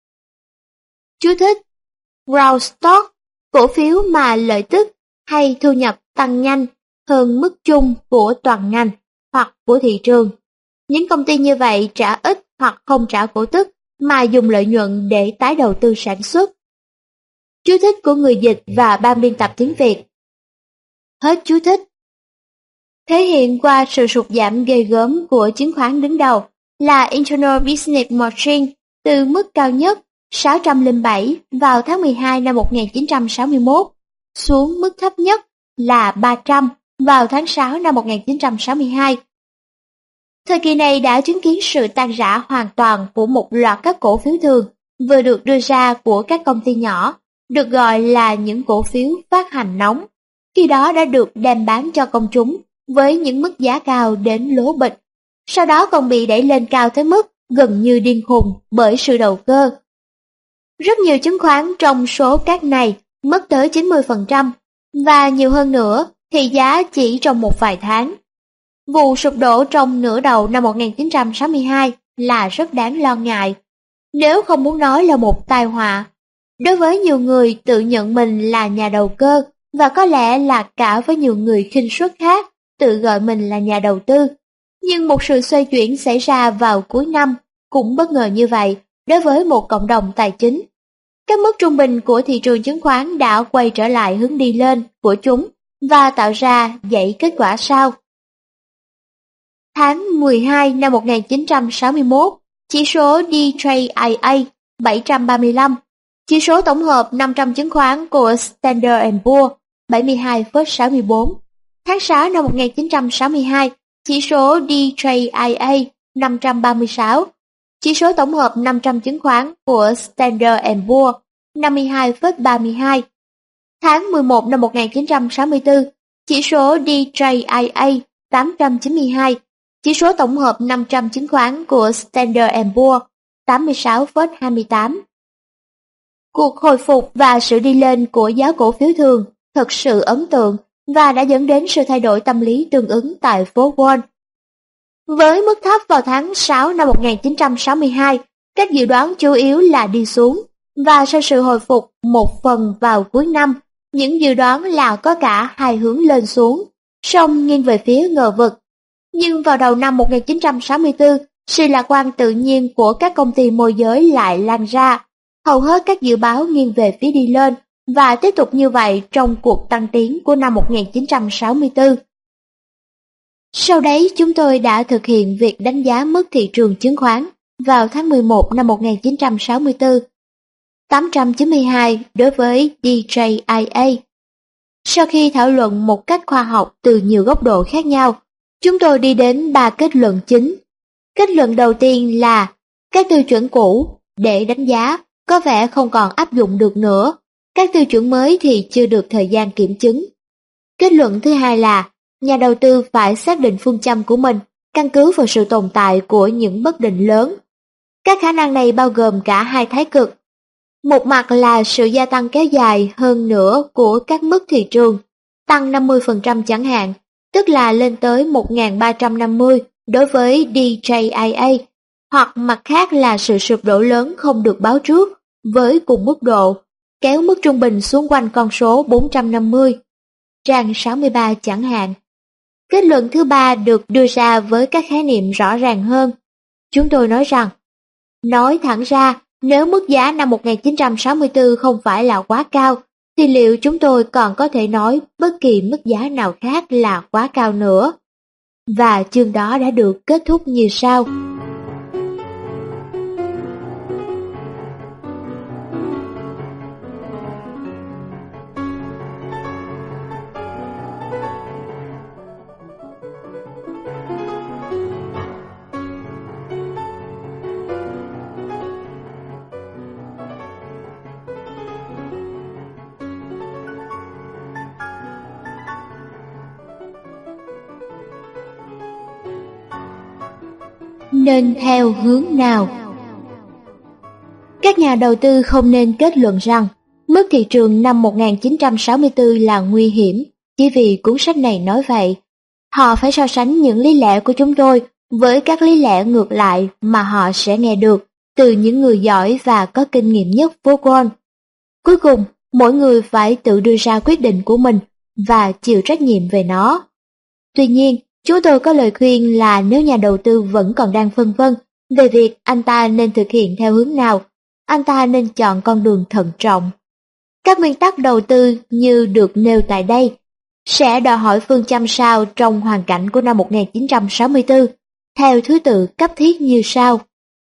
Chú thích: Growth stock, cổ phiếu mà lợi tức hay thu nhập tăng nhanh hơn mức chung của toàn ngành hoặc của thị trường. Những công ty như vậy trả ít hoặc không trả cổ tức mà dùng lợi nhuận để tái đầu tư sản xuất. Chú thích của người dịch và ban biên tập tiếng Việt. Hết chú thích. Thể hiện qua sự sụt giảm ghê gớm của chứng khoán đứng đầu là International Business Machine từ mức cao nhất 607 vào tháng 12 năm 1961 xuống mức thấp nhất là 300 vào tháng 6 năm 1962. Thời kỳ này đã chứng kiến sự tan rã hoàn toàn của một loạt các cổ phiếu thường vừa được đưa ra của các công ty nhỏ, được gọi là những cổ phiếu phát hành nóng, khi đó đã được đem bán cho công chúng với những mức giá cao đến lố bịch, sau đó còn bị đẩy lên cao tới mức gần như điên khùng bởi sự đầu cơ. Rất nhiều chứng khoán trong số các này mất tới 90%, và nhiều hơn nữa thì giá chỉ trong một vài tháng. Vụ sụp đổ trong nửa đầu năm 1962 là rất đáng lo ngại, nếu không muốn nói là một tai họa. Đối với nhiều người tự nhận mình là nhà đầu cơ, và có lẽ là cả với nhiều người khinh suất khác tự gọi mình là nhà đầu tư. Nhưng một sự xoay chuyển xảy ra vào cuối năm cũng bất ngờ như vậy đối với một cộng đồng tài chính. Các mức trung bình của thị trường chứng khoán đã quay trở lại hướng đi lên của chúng và tạo ra dãy kết quả sau. Tháng 12 năm 1961, chỉ số DJIA 735, chỉ số tổng hợp 500 chứng khoán của Standard & Poor's 72,64. Tháng 6 năm 1962, chỉ số DJIA 536, chỉ số tổng hợp 500 chứng khoán của Standard & Poor's 52,32. Tháng 11 năm 1964, chỉ số DJIA 892, chỉ số tổng hợp 500 chứng khoán của Standard & Poor's 86,28. Cuộc hồi phục và sự đi lên của giá cổ phiếu thường thật sự ấn tượng và đã dẫn đến sự thay đổi tâm lý tương ứng tại phố Wall. Với mức thấp vào tháng 6 năm 1962, các dự đoán chủ yếu là đi xuống, và sau sự hồi phục một phần vào cuối năm, những dự đoán là có cả hai hướng lên xuống, song nghiêng về phía ngờ vực. Nhưng vào đầu năm 1964, sự lạc quan tự nhiên của các công ty môi giới lại lan ra. Hầu hết các dự báo nghiêng về phía đi lên và tiếp tục như vậy trong cuộc tăng tiến của năm 1964. Sau đấy chúng tôi đã thực hiện việc đánh giá mức thị trường chứng khoán vào tháng 11 năm 1964. 892 đối với DJIA. Sau khi thảo luận một cách khoa học từ nhiều góc độ khác nhau, chúng tôi đi đến 3 kết luận chính. Kết luận đầu tiên là các tiêu chuẩn cũ để đánh giá có vẻ không còn áp dụng được nữa, các tiêu chuẩn mới thì chưa được thời gian kiểm chứng. Kết luận thứ hai là nhà đầu tư phải xác định phương châm của mình căn cứ vào sự tồn tại của những bất định lớn. Các khả năng này bao gồm cả hai thái cực. Một mặt là sự gia tăng kéo dài hơn nữa của các mức thị trường, tăng 50% chẳng hạn, tức là lên tới 1.350 đối với DJIA, hoặc mặt khác là sự sụp đổ lớn không được báo trước với cùng mức độ, kéo mức trung bình xuống quanh con số 450, trang 63 chẳng hạn. Kết luận thứ ba được đưa ra với các khái niệm rõ ràng hơn. Chúng tôi nói rằng, nói thẳng ra, nếu mức giá năm 1964 không phải là quá cao, thì liệu chúng tôi còn có thể nói bất kỳ mức giá nào khác là quá cao nữa? Và chương đó đã được kết thúc như sau. Nên theo hướng nào? Các nhà đầu tư không nên kết luận rằng mức thị trường năm 1964 là nguy hiểm chỉ vì cuốn sách này nói vậy. Họ phải so sánh những lý lẽ của chúng tôi với các lý lẽ ngược lại mà họ sẽ nghe được từ những người giỏi và có kinh nghiệm nhất phố Wall. Cuối cùng, mỗi người phải tự đưa ra quyết định của mình và chịu trách nhiệm về nó. Tuy nhiên, chúng tôi có lời khuyên là nếu nhà đầu tư vẫn còn đang phân vân về việc anh ta nên thực hiện theo hướng nào, anh ta nên chọn con đường thận trọng. Các nguyên tắc đầu tư như được nêu tại đây sẽ đòi hỏi phương châm sao trong hoàn cảnh của năm 1964, theo thứ tự cấp thiết như sau.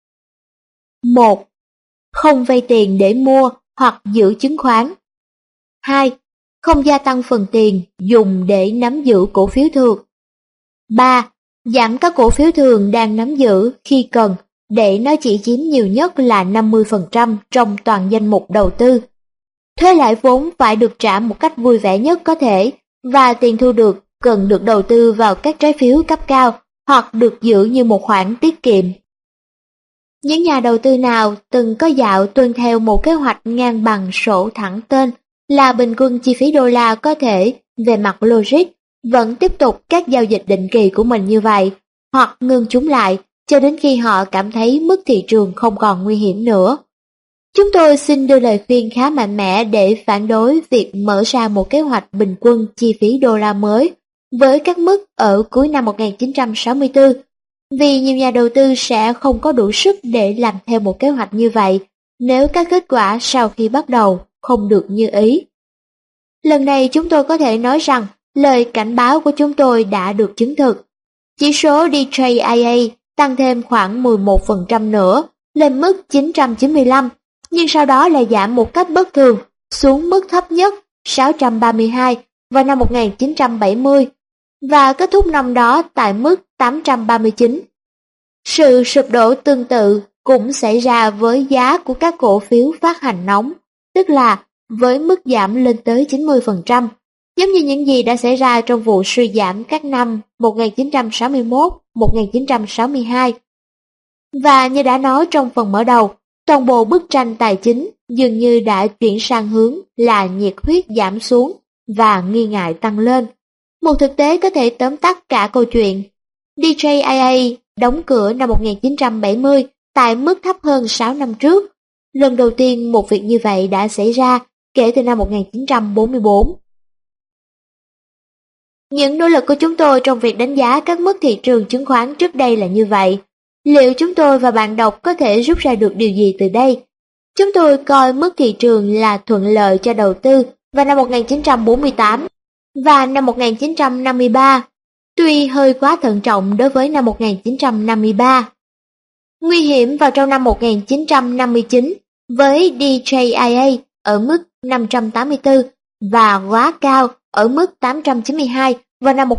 1. Không vay tiền để mua hoặc giữ chứng khoán. 2. Không gia tăng phần tiền dùng để nắm giữ cổ phiếu thường. 3. Giảm các cổ phiếu thường đang nắm giữ khi cần để nó chỉ chiếm nhiều nhất là 50% trong toàn danh mục đầu tư. Thuế lãi vốn phải được trả một cách vui vẻ nhất có thể và tiền thu được cần được đầu tư vào các trái phiếu cấp cao hoặc được giữ như một khoản tiết kiệm. Những nhà đầu tư nào từng có dạo tuân theo một kế hoạch ngang bằng sổ thẳng tên là bình quân chi phí đô la có thể về mặt logic vẫn tiếp tục các giao dịch định kỳ của mình như vậy, hoặc ngưng chúng lại cho đến khi họ cảm thấy mức thị trường không còn nguy hiểm nữa. Chúng tôi xin đưa lời khuyên khá mạnh mẽ để phản đối việc mở ra một kế hoạch bình quân chi phí đô la mới với các mức ở cuối năm 1964, vì nhiều nhà đầu tư sẽ không có đủ sức để làm theo một kế hoạch như vậy nếu các kết quả sau khi bắt đầu không được như ý. Lần này chúng tôi có thể nói rằng lời cảnh báo của chúng tôi đã được chứng thực. Chỉ số DJIA tăng thêm khoảng 11% nữa, lên mức 995, nhưng sau đó lại giảm một cách bất thường, xuống mức thấp nhất 632 vào năm 1970, và kết thúc năm đó tại mức 839. Sự sụp đổ tương tự cũng xảy ra với giá của các cổ phiếu phát hành nóng, tức là với mức giảm lên tới 90%, giống như những gì đã xảy ra trong vụ suy giảm các năm 1961-1962. Và như đã nói trong phần mở đầu, toàn bộ bức tranh tài chính dường như đã chuyển sang hướng là nhiệt huyết giảm xuống và nghi ngại tăng lên. Một thực tế có thể tóm tắt cả câu chuyện. DJIA đóng cửa năm 1970 tại mức thấp hơn 6 năm trước. Lần đầu tiên một việc như vậy đã xảy ra kể từ năm 1944. Những nỗ lực của chúng tôi trong việc đánh giá các mức thị trường chứng khoán trước đây là như vậy. Liệu chúng tôi và bạn đọc có thể rút ra được điều gì từ đây? Chúng tôi coi mức thị trường là thuận lợi cho đầu tư vào năm 1948 và năm 1953, tuy hơi quá thận trọng đối với năm 1953. Nguy hiểm vào trong năm 1959 với DJIA ở mức 584 và quá cao ở mức 892 vào năm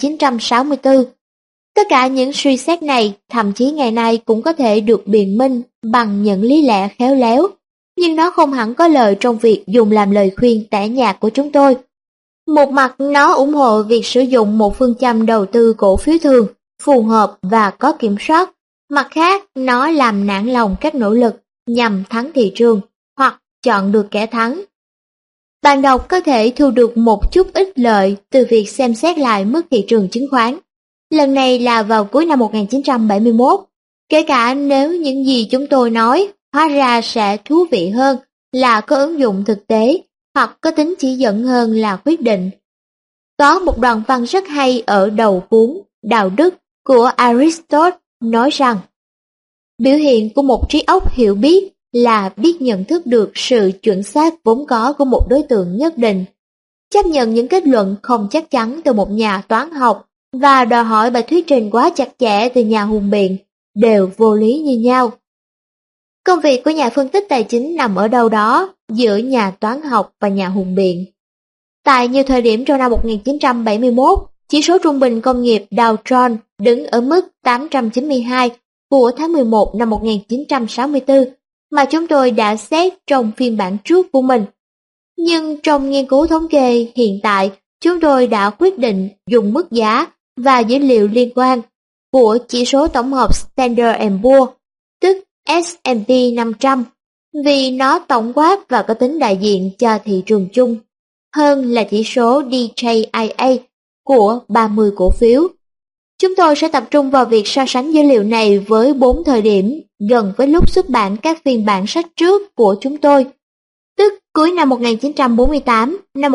1964. Tất cả những suy xét này thậm chí ngày nay cũng có thể được biện minh bằng những lý lẽ khéo léo, nhưng nó không hẳn có lợi trong việc dùng làm lời khuyên tẻ nhạt của chúng tôi. Một mặt nó ủng hộ việc sử dụng một phương châm đầu tư cổ phiếu thường, phù hợp và có kiểm soát. Mặt khác, nó làm nản lòng các nỗ lực nhằm thắng thị trường hoặc chọn được kẻ thắng. Bạn đọc có thể thu được một chút ít lợi từ việc xem xét lại mức thị trường chứng khoán. Lần này là vào cuối năm 1971, kể cả nếu những gì chúng tôi nói hóa ra sẽ thú vị hơn là có ứng dụng thực tế hoặc có tính chỉ dẫn hơn là quyết định. Có một đoạn văn rất hay ở đầu cuốn Đạo đức của Aristotle nói rằng biểu hiện của một trí óc hiểu biết là biết nhận thức được sự chuẩn xác vốn có của một đối tượng nhất định, chấp nhận những kết luận không chắc chắn từ một nhà toán học và đòi hỏi bài thuyết trình quá chặt chẽ từ nhà hùng biện đều vô lý như nhau. Công việc của nhà phân tích tài chính nằm ở đâu đó giữa nhà toán học và nhà hùng biện. Tại nhiều thời điểm trong năm 1971, chỉ số trung bình công nghiệp Dow Jones đứng ở mức 892 của tháng 11 năm 1964 mà chúng tôi đã xét trong phiên bản trước của mình. Nhưng trong nghiên cứu thống kê hiện tại, chúng tôi đã quyết định dùng mức giá và dữ liệu liên quan của chỉ số tổng hợp Standard & Poor's, tức S&P 500, vì nó tổng quát và có tính đại diện cho thị trường chung, hơn là chỉ số DJIA của 30 cổ phiếu. Chúng tôi sẽ tập trung vào việc so sánh dữ liệu này với 4 thời điểm gần với lúc xuất bản các phiên bản sách trước của chúng tôi, tức cuối năm 1948, năm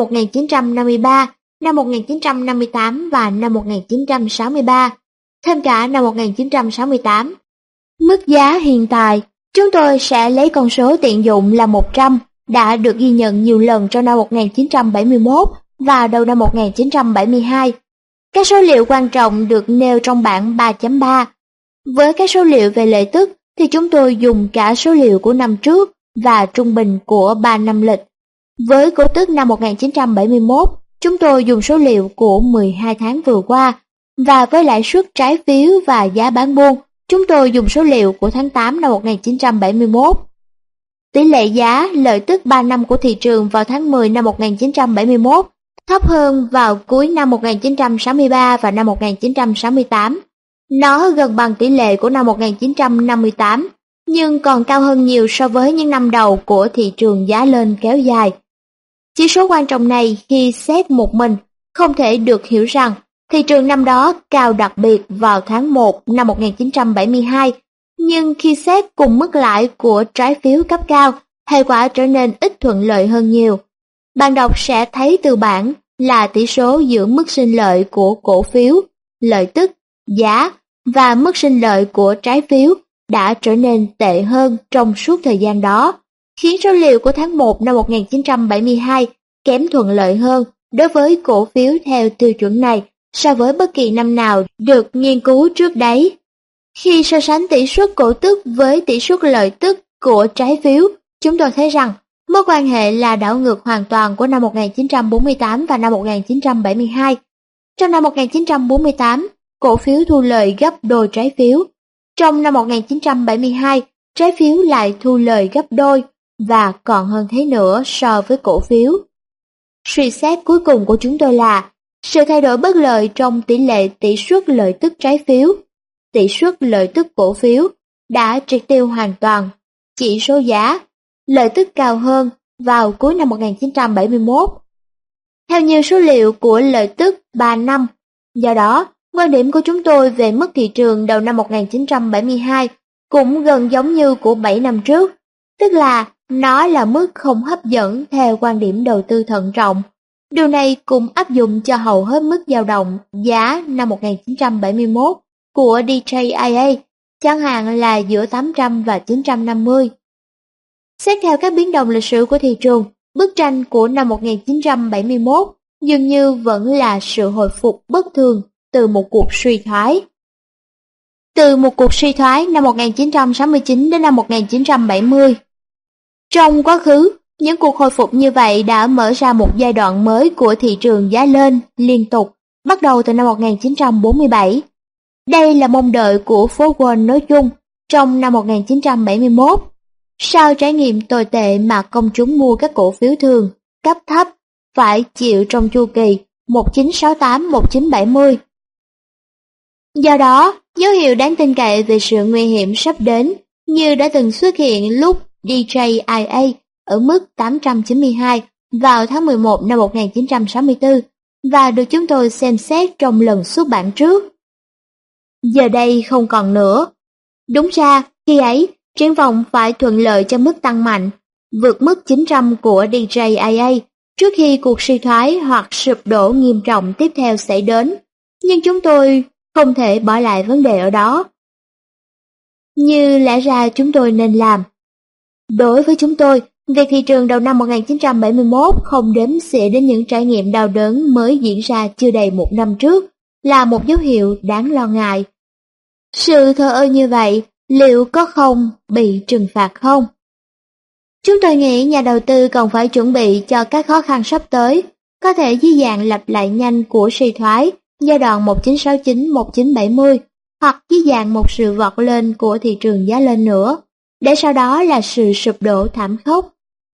1953, năm 1958 và năm 1963, thêm cả năm 1968. Mức giá hiện tại, chúng tôi sẽ lấy con số tiện dụng là 100 đã được ghi nhận nhiều lần trong năm 1971 và đầu năm 1972. Các số liệu quan trọng được nêu trong bảng 3.3. Với các số liệu về lợi tức thì chúng tôi dùng cả số liệu của năm trước và trung bình của 3 năm lịch. Với cổ tức năm 1971, chúng tôi dùng số liệu của 12 tháng vừa qua, và với lãi suất trái phiếu và giá bán buôn, chúng tôi dùng số liệu của tháng 8 năm 1971. Tỷ lệ giá lợi tức 3 năm của thị trường vào tháng 10 năm 1971 thấp hơn vào cuối năm 1963 và năm 1968. Nó gần bằng tỷ lệ của năm 1958, nhưng còn cao hơn nhiều so với những năm đầu của thị trường giá lên kéo dài. Chỉ số quan trọng này khi xét một mình không thể được hiểu rằng thị trường năm đó cao đặc biệt vào tháng 1 năm 1972, nhưng khi xét cùng mức lãi của trái phiếu cấp cao, hệ quả trở nên ít thuận lợi hơn nhiều. Bạn đọc sẽ thấy từ bảng là tỷ số giữa mức sinh lợi của cổ phiếu, lợi tức, giá và mức sinh lợi của trái phiếu đã trở nên tệ hơn trong suốt thời gian đó, khiến số liệu của tháng 1 năm 1972 kém thuận lợi hơn đối với cổ phiếu theo tiêu chuẩn này so với bất kỳ năm nào được nghiên cứu trước đấy. Khi so sánh tỷ suất cổ tức với tỷ suất lợi tức của trái phiếu, chúng tôi thấy rằng mối quan hệ là đảo ngược hoàn toàn của năm 1948 và năm 1972. Trong năm 1948, cổ phiếu thu lợi gấp đôi trái phiếu. Trong năm 1972, trái phiếu lại thu lợi gấp đôi và còn hơn thế nữa so với cổ phiếu. Suy xét cuối cùng của chúng tôi là sự thay đổi bất lợi trong tỷ lệ tỷ suất lợi tức trái phiếu, tỷ suất lợi tức cổ phiếu đã triệt tiêu hoàn toàn chỉ số giá, lợi tức cao hơn vào cuối năm 1971. Theo như số liệu của lợi tức 3 năm, do đó, quan điểm của chúng tôi về mức thị trường đầu năm 1972 cũng gần giống như của 7 năm trước, tức là nó là mức không hấp dẫn theo quan điểm đầu tư thận trọng. Điều này cũng áp dụng cho hầu hết mức dao động giá năm 1971 của DJIA, chẳng hạn là giữa 800 và 950. Xét theo các biến động lịch sử của thị trường, bức tranh của năm 1971 dường như vẫn là sự hồi phục bất thường từ một cuộc suy thoái. Từ một cuộc suy thoái năm 1969 đến năm 1970. Trong quá khứ, những cuộc hồi phục như vậy đã mở ra một giai đoạn mới của thị trường giá lên liên tục, bắt đầu từ năm 1947. Đây là mong đợi của phố Wall nói chung trong năm 1971. Sau trải nghiệm tồi tệ mà công chúng mua các cổ phiếu thường, cấp thấp, phải chịu trong chu kỳ 1968-1970. Do đó, dấu hiệu đáng tin cậy về sự nguy hiểm sắp đến như đã từng xuất hiện lúc DJIA ở mức 892 vào tháng 11 năm 1964 và được chúng tôi xem xét trong lần xuất bản trước. Giờ đây không còn nữa. Đúng ra, khi ấy, triển vọng phải thuận lợi cho mức tăng mạnh, vượt mức 900 của DJIA trước khi cuộc suy thoái hoặc sụp đổ nghiêm trọng tiếp theo xảy đến. Nhưng chúng tôi không thể bỏ lại vấn đề ở đó, như lẽ ra chúng tôi nên làm. Đối với chúng tôi, việc thị trường đầu năm 1971 không đếm xỉa đến những trải nghiệm đau đớn mới diễn ra chưa đầy một năm trước là một dấu hiệu đáng lo ngại. Sự thờ ơ như vậy, liệu có không bị trừng phạt không? Chúng tôi nghĩ nhà đầu tư cần phải chuẩn bị cho các khó khăn sắp tới, có thể dưới dạng lặp lại nhanh của suy thoái giai đoạn 1969-1970 hoặc dưới dạng một sự vọt lên của thị trường giá lên nữa, để sau đó là sự sụp đổ thảm khốc.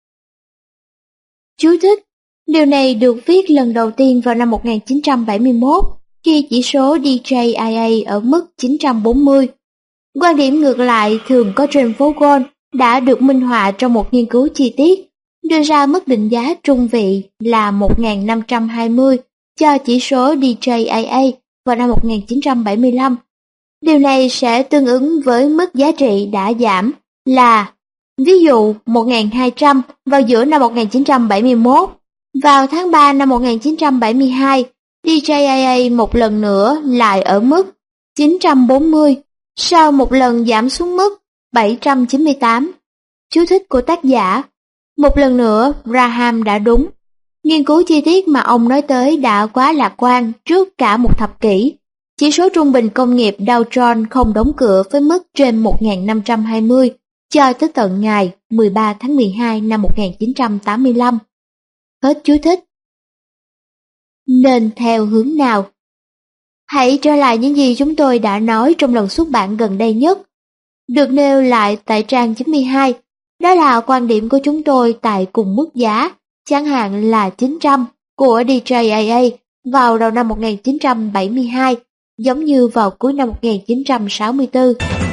Chú thích: điều này được viết lần đầu tiên vào năm 1971 khi chỉ số DJIA ở mức 940. Quan điểm ngược lại thường có trên phố Wall đã được minh họa trong một nghiên cứu chi tiết, đưa ra mức định giá trung vị là 1.520 cho chỉ số DJIA vào năm 1975. Điều này sẽ tương ứng với mức giá trị đã giảm là, ví dụ 1.200 vào giữa năm 1971. Vào tháng 3 năm 1972, DJIA một lần nữa lại ở mức 940, sau một lần giảm xuống mức 798. Chú thích của tác giả: một lần nữa, Graham đã đúng. Nghiên cứu chi tiết mà ông nói tới đã quá lạc quan trước cả một thập kỷ. Chỉ số trung bình công nghiệp Dow Jones không đóng cửa với mức trên 1.520 cho tới tận ngày 13 tháng 12 năm 1985. Hết chú thích. Nên theo hướng nào? Hãy trở lại những gì chúng tôi đã nói trong lần xuất bản gần đây nhất, được nêu lại tại trang 92. Đó là quan điểm của chúng tôi tại cùng mức giá, chẳng hạn là 900 của DJIA vào đầu năm 1972, giống như vào cuối năm 1964.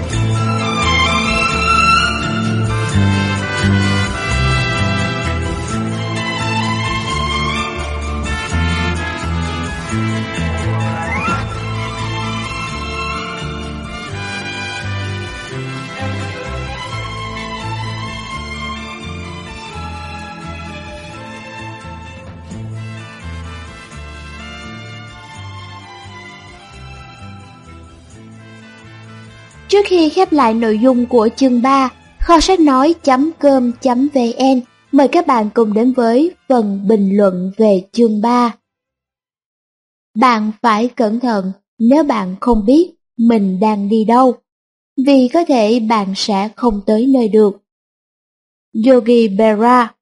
Trước khi khép lại nội dung của chương 3, kho sách nói.com.vn mời các bạn cùng đến với phần bình luận về chương 3. bạn phải cẩn thận nếu bạn không biết mình đang đi đâu, vì có thể bạn sẽ không tới nơi được. Yogi Berra.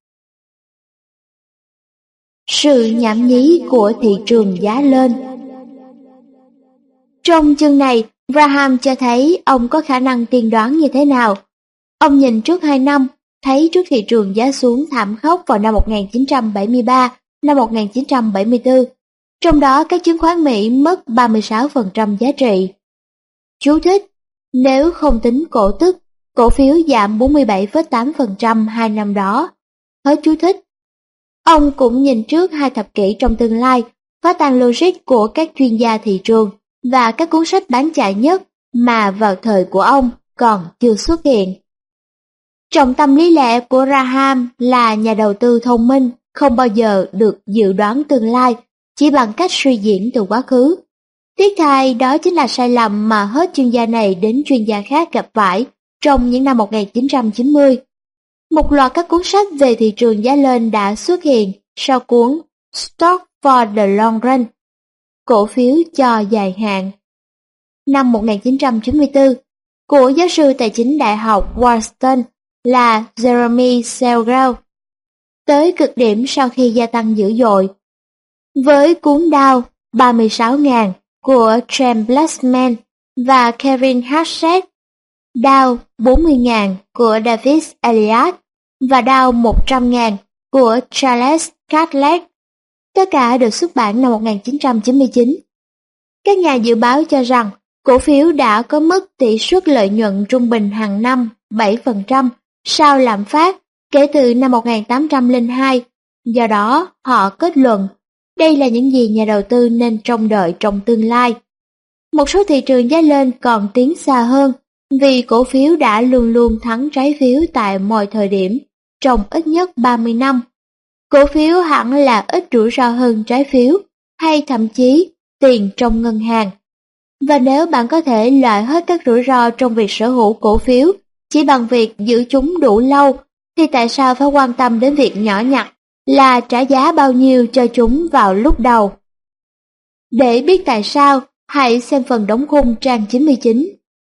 Sự nhảm nhí của thị trường giá lên. Trong chương này, Graham cho thấy ông có khả năng tiên đoán như thế nào. Ông nhìn trước 2 năm, thấy trước thị trường giá xuống thảm khốc vào năm 1973, năm 1974. Trong đó các chứng khoán Mỹ mất 36% giá trị. Chú thích: nếu không tính cổ tức, cổ phiếu giảm 47,8% 2 năm đó. Hết chú thích. Ông cũng nhìn trước 2 thập kỷ trong tương lai, phá tan logic của các chuyên gia thị trường và các cuốn sách bán chạy nhất mà vào thời của ông còn chưa xuất hiện. Trọng tâm lý lẽ của Graham là nhà đầu tư thông minh không bao giờ được dự đoán tương lai chỉ bằng cách suy diễn từ quá khứ. Tiếc thay, đó chính là sai lầm mà hết chuyên gia này đến chuyên gia khác gặp phải trong những năm 1990. Một loạt các cuốn sách về thị trường giá lên đã xuất hiện sau cuốn Stock for the Long Run, cổ phiếu cho dài hạn. Năm 1994, của giáo sư tài chính Đại học Washington là Jeremy Segal, tới cực điểm sau khi gia tăng dữ dội. Với cuốn Dow 36.000 của James Blackman và Kevin Hassett, Dow 40.000 của David Elliott và Dow 100.000 của Charles Catlett, tất cả được xuất bản năm 1999. Các nhà dự báo cho rằng cổ phiếu đã có mức tỷ suất lợi nhuận trung bình hàng năm 7% sau lạm phát kể từ năm 1802, do đó họ kết luận đây là những gì nhà đầu tư nên trông đợi trong tương lai. Một số thị trường giá lên còn tiến xa hơn vì cổ phiếu đã luôn luôn thắng trái phiếu tại mọi thời điểm trong ít nhất 30 năm. Cổ phiếu hẳn là ít rủi ro hơn trái phiếu hay thậm chí tiền trong ngân hàng. Và nếu bạn có thể loại hết các rủi ro trong việc sở hữu cổ phiếu chỉ bằng việc giữ chúng đủ lâu, thì tại sao phải quan tâm đến việc nhỏ nhặt là trả giá bao nhiêu cho chúng vào lúc đầu? Để biết tại sao, hãy xem phần đóng khung trang 99.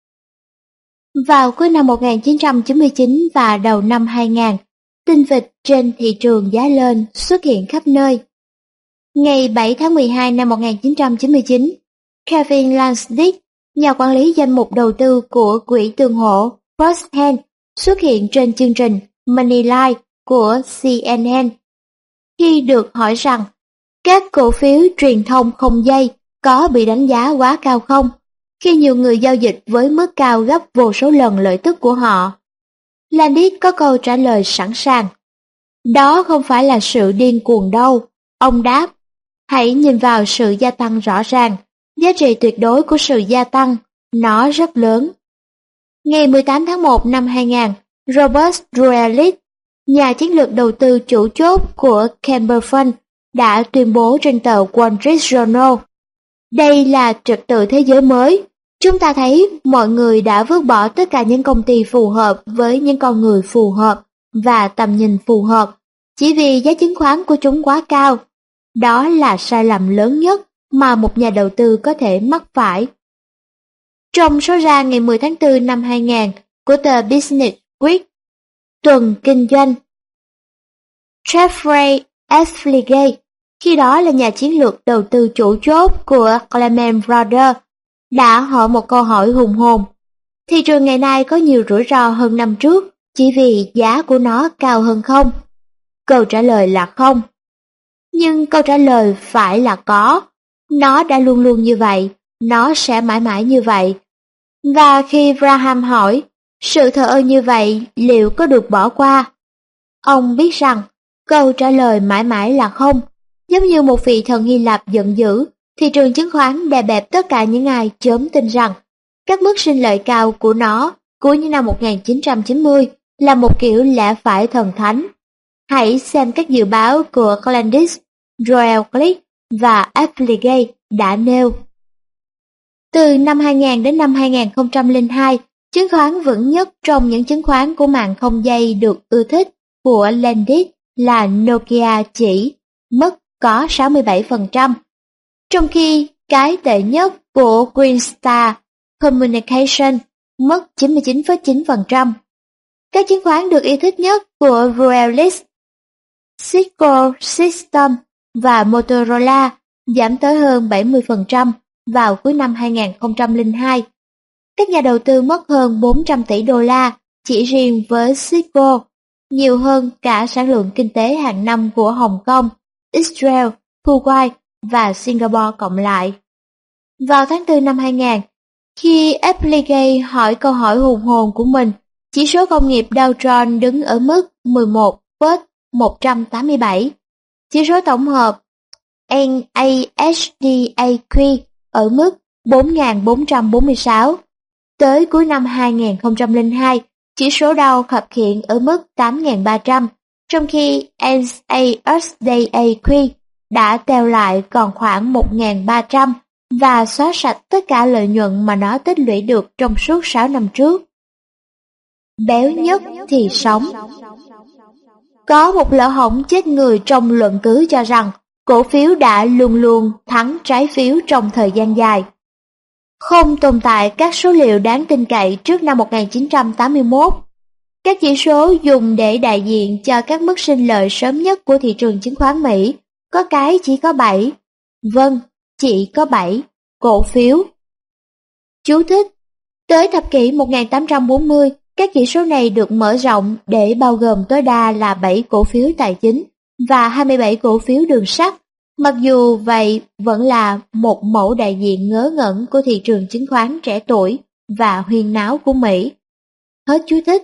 Vào cuối năm 1999 và đầu năm 2000, tin vịt trên thị trường giá lên xuất hiện khắp nơi. Ngày 7 tháng 12 năm 1999, Kevin Lansdick, nhà quản lý danh mục đầu tư của quỹ tương hỗ First xuất hiện trên chương trình Moneyline của CNN. Khi được hỏi rằng các cổ phiếu truyền thông không dây có bị đánh giá quá cao không, khi nhiều người giao dịch với mức cao gấp vô số lần lợi tức của họ, Landis có câu trả lời sẵn sàng. Đó không phải là sự điên cuồng đâu, ông đáp. Hãy nhìn vào sự gia tăng rõ ràng, giá trị tuyệt đối của sự gia tăng, nó rất lớn. Ngày 18 tháng 1 năm 2000, Robert Ruelich, nhà chiến lược đầu tư chủ chốt của Campbell Fund, đã tuyên bố trên tờ Wall Street Journal. Đây là trật tự thế giới mới. Chúng ta thấy mọi người đã vứt bỏ tất cả những công ty phù hợp với những con người phù hợp và tầm nhìn phù hợp, chỉ vì giá chứng khoán của chúng quá cao. Đó là sai lầm lớn nhất mà một nhà đầu tư có thể mắc phải. Trong số ra ngày 10 tháng 4 năm 2000 của tờ Business Week, tuần kinh doanh, Jeffrey Fliege, khi đó là nhà chiến lược đầu tư chủ chốt của Lehman Brothers, đã hỏi một câu hỏi hùng hồn. Thị trường ngày nay có nhiều rủi ro hơn năm trước chỉ vì giá của nó cao hơn không? Câu trả lời là không. Nhưng câu trả lời phải là có. Nó đã luôn luôn như vậy, nó sẽ mãi mãi như vậy. Và khi Graham hỏi, sự thờ ơ như vậy liệu có được bỏ qua? Ông biết rằng, câu trả lời mãi mãi là không. Giống như một vị thần Hy Lạp giận dữ, thị trường chứng khoán đè bẹp tất cả những ai chớm tin rằng các mức sinh lợi cao của nó cuối những năm 1990 là một kiểu lẽ phải thần thánh. Hãy xem các dự báo của Landis, Joel Click và Fliege đã nêu. Từ năm 2000 đến năm 2002, chứng khoán vững nhất trong những chứng khoán của mạng không dây được ưa thích của Landis là Nokia chỉ mất có 67%. trong khi cái tệ nhất của Greenstar Communication mất 99,9%. Các chứng khoán được yêu thích nhất của Royalist, Cisco Systems và Motorola giảm tới hơn 70% vào cuối năm 2002. Các nhà đầu tư mất hơn 400 tỷ đô la chỉ riêng với Cisco, nhiều hơn cả sản lượng kinh tế hàng năm của Hồng Kông, Israel, Kuwait và Singapore cộng lại. Vào tháng 4 năm 2000, khi Applegate hỏi câu hỏi hùng hồn của mình, chỉ số công nghiệp Dow Jones đứng ở mức 11,187, chỉ số tổng hợp NASDAQ ở mức 4.446. Tới cuối năm 2002, chỉ số Dow khập khiễng ở mức 8.300, trong khi NASDAQ đã teo lại còn khoảng 1.300 và xóa sạch tất cả lợi nhuận mà nó tích lũy được trong suốt 6 năm trước. Béo nhất thì sống. Có một lỗ hổng chết người trong luận cứ cho rằng cổ phiếu đã luôn luôn thắng trái phiếu trong thời gian dài. Không tồn tại các số liệu đáng tin cậy trước năm 1981. Các chỉ số dùng để đại diện cho các mức sinh lợi sớm nhất của thị trường chứng khoán Mỹ có cái chỉ có 7. Vâng, chỉ có 7 cổ phiếu. Chú thích: tới thập kỷ 1840, các chỉ số này được mở rộng để bao gồm tối đa là 7 cổ phiếu tài chính và 27 cổ phiếu đường sắt, mặc dù vậy vẫn là một mẫu đại diện ngớ ngẩn của thị trường chứng khoán trẻ tuổi và huyên náo của Mỹ. Hết chú thích.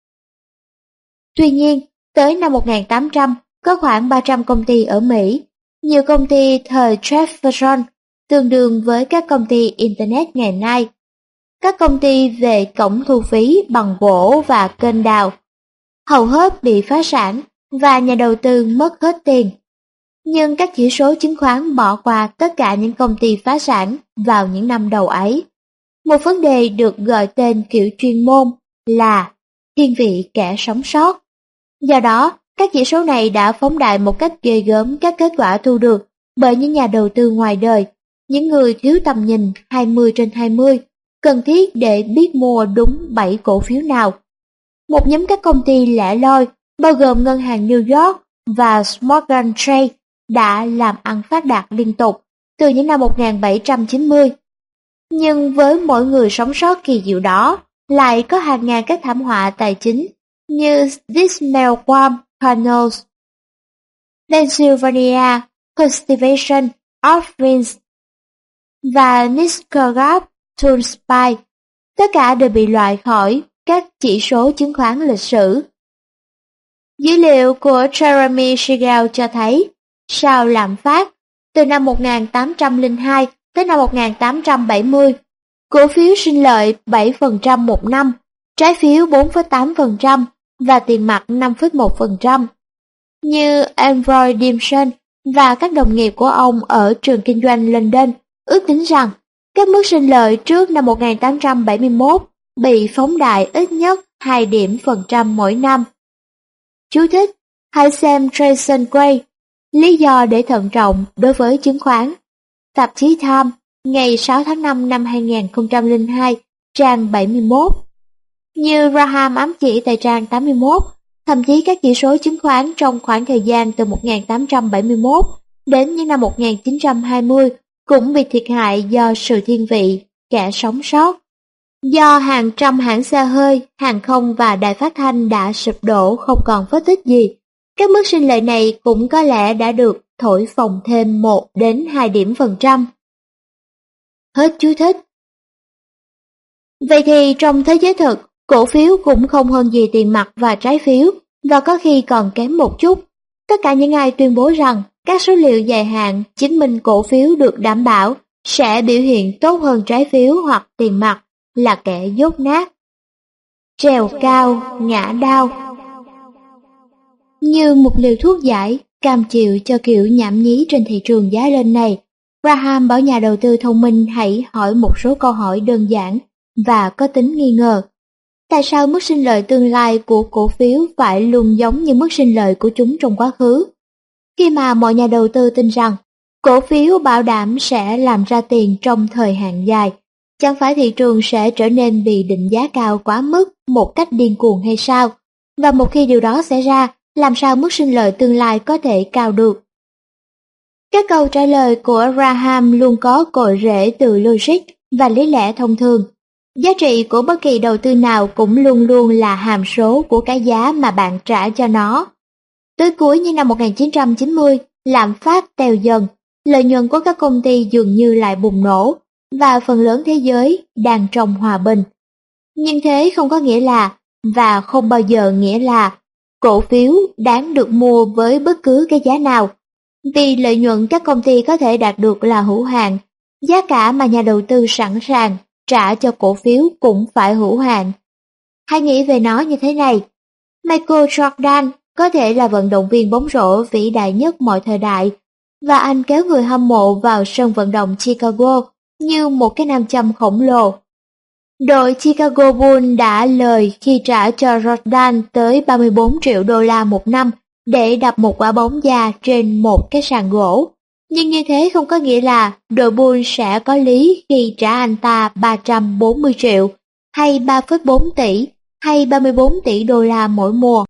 Tuy nhiên, tới năm 1800, có khoảng 300 công ty ở Mỹ. Nhiều công ty thời Jefferson tương đương với các công ty Internet ngày nay. Các công ty về cổng thu phí bằng gỗ và kênh đào hầu hết bị phá sản và nhà đầu tư mất hết tiền. Nhưng các chỉ số chứng khoán bỏ qua tất cả những công ty phá sản vào những năm đầu ấy. Một vấn đề được gọi tên kiểu chuyên môn là thiên vị kẻ sống sót. Do đó, các chỉ số này đã phóng đại một cách ghê gớm các kết quả thu được bởi những nhà đầu tư ngoài đời, những người thiếu tầm nhìn 20/20, cần thiết để biết mua đúng 7 cổ phiếu nào. Một nhóm các công ty lẻ loi, bao gồm ngân hàng New York và Morgan Chase, đã làm ăn phát đạt liên tục từ những năm 1790. Nhưng với mỗi người sống sót kỳ diệu đó, lại có hàng ngàn các thảm họa tài chính như Dismal Worm Panels, Pennsylvania Conservation of Winds và Nisargård Toolspy. Tất cả đều bị loại khỏi các chỉ số chứng khoán lịch sử. Dữ liệu của Jeremy Siegel cho thấy, sau lạm phát, từ năm 1802 tới năm 1870, cổ phiếu sinh lợi 7% một năm, trái phiếu 4,8% và tiền mặt 5,1%. Như Andrew Dimson và các đồng nghiệp của ông ở trường kinh doanh London ước tính rằng các mức sinh lợi trước năm 1871 bị phóng đại ít nhất 2 điểm phần trăm mỗi năm. Chú thích: hãy xem Jason Gray, lý do để thận trọng đối với chứng khoán. Tạp chí Time, ngày 6 tháng 5 năm 2002, trang 71. Như Graham ám chỉ tại trang 81, thậm chí các chỉ số chứng khoán trong khoảng thời gian từ 1871 đến những năm 1920 cũng bị thiệt hại do sự thiên vị, kẻ sống sót. Do hàng trăm hãng xe hơi, hàng không và đài phát thanh đã sụp đổ không còn vết tích gì, các mức sinh lợi này cũng có lẽ đã được thổi phồng thêm 1 đến 2 điểm phần trăm. Hết chú thích. Vậy thì trong thế giới thực, cổ phiếu cũng không hơn gì tiền mặt và trái phiếu, và có khi còn kém một chút. Tất cả những ai tuyên bố rằng các số liệu dài hạn chứng minh cổ phiếu được đảm bảo sẽ biểu hiện tốt hơn trái phiếu hoặc tiền mặt là kẻ dốt nát. Trèo cao, ngã đao. Như một liều thuốc giải, cam chịu cho kiểu nhảm nhí trên thị trường giá lên này, Graham bảo nhà đầu tư thông minh hãy hỏi một số câu hỏi đơn giản và có tính nghi ngờ. Tại sao mức sinh lợi tương lai của cổ phiếu phải luôn giống như mức sinh lợi của chúng trong quá khứ? Khi mà mọi nhà đầu tư tin rằng Cổ phiếu bảo đảm sẽ làm ra tiền trong thời hạn dài. Chẳng phải thị trường sẽ trở nên bị định giá cao quá mức một cách điên cuồng hay sao? Và một khi điều đó xảy ra, làm sao mức sinh lợi tương lai có thể cao được? Các câu trả lời của Graham luôn có cội rễ từ logic và lý lẽ thông thường. Giá trị của bất kỳ đầu tư nào cũng luôn luôn là hàm số của cái giá mà bạn trả cho nó. Tới cuối những năm 1990, lạm phát teo dần, lợi nhuận của các công ty dường như lại bùng nổ, và phần lớn thế giới đang trong hòa bình. Nhưng thế không có nghĩa là, và không bao giờ nghĩa là, cổ phiếu đáng được mua với bất cứ cái giá nào. Vì lợi nhuận các công ty có thể đạt được là hữu hạn, giá cả mà nhà đầu tư sẵn sàng trả cho cổ phiếu cũng phải hữu hạn. Hãy nghĩ về nó như thế này. Michael Jordan có thể là vận động viên bóng rổ vĩ đại nhất mọi thời đại, và anh kéo người hâm mộ vào sân vận động Chicago như một cái nam châm khổng lồ. Đội Chicago Bulls đã lời khi trả cho Jordan tới 34 triệu đô la một năm để đập một quả bóng da trên một cái sàn gỗ. Nhưng như thế không có nghĩa là đội Bulls sẽ có lý khi trả anh ta 340 triệu, hay 3,4 tỷ, hay 34 tỷ đô la mỗi mùa.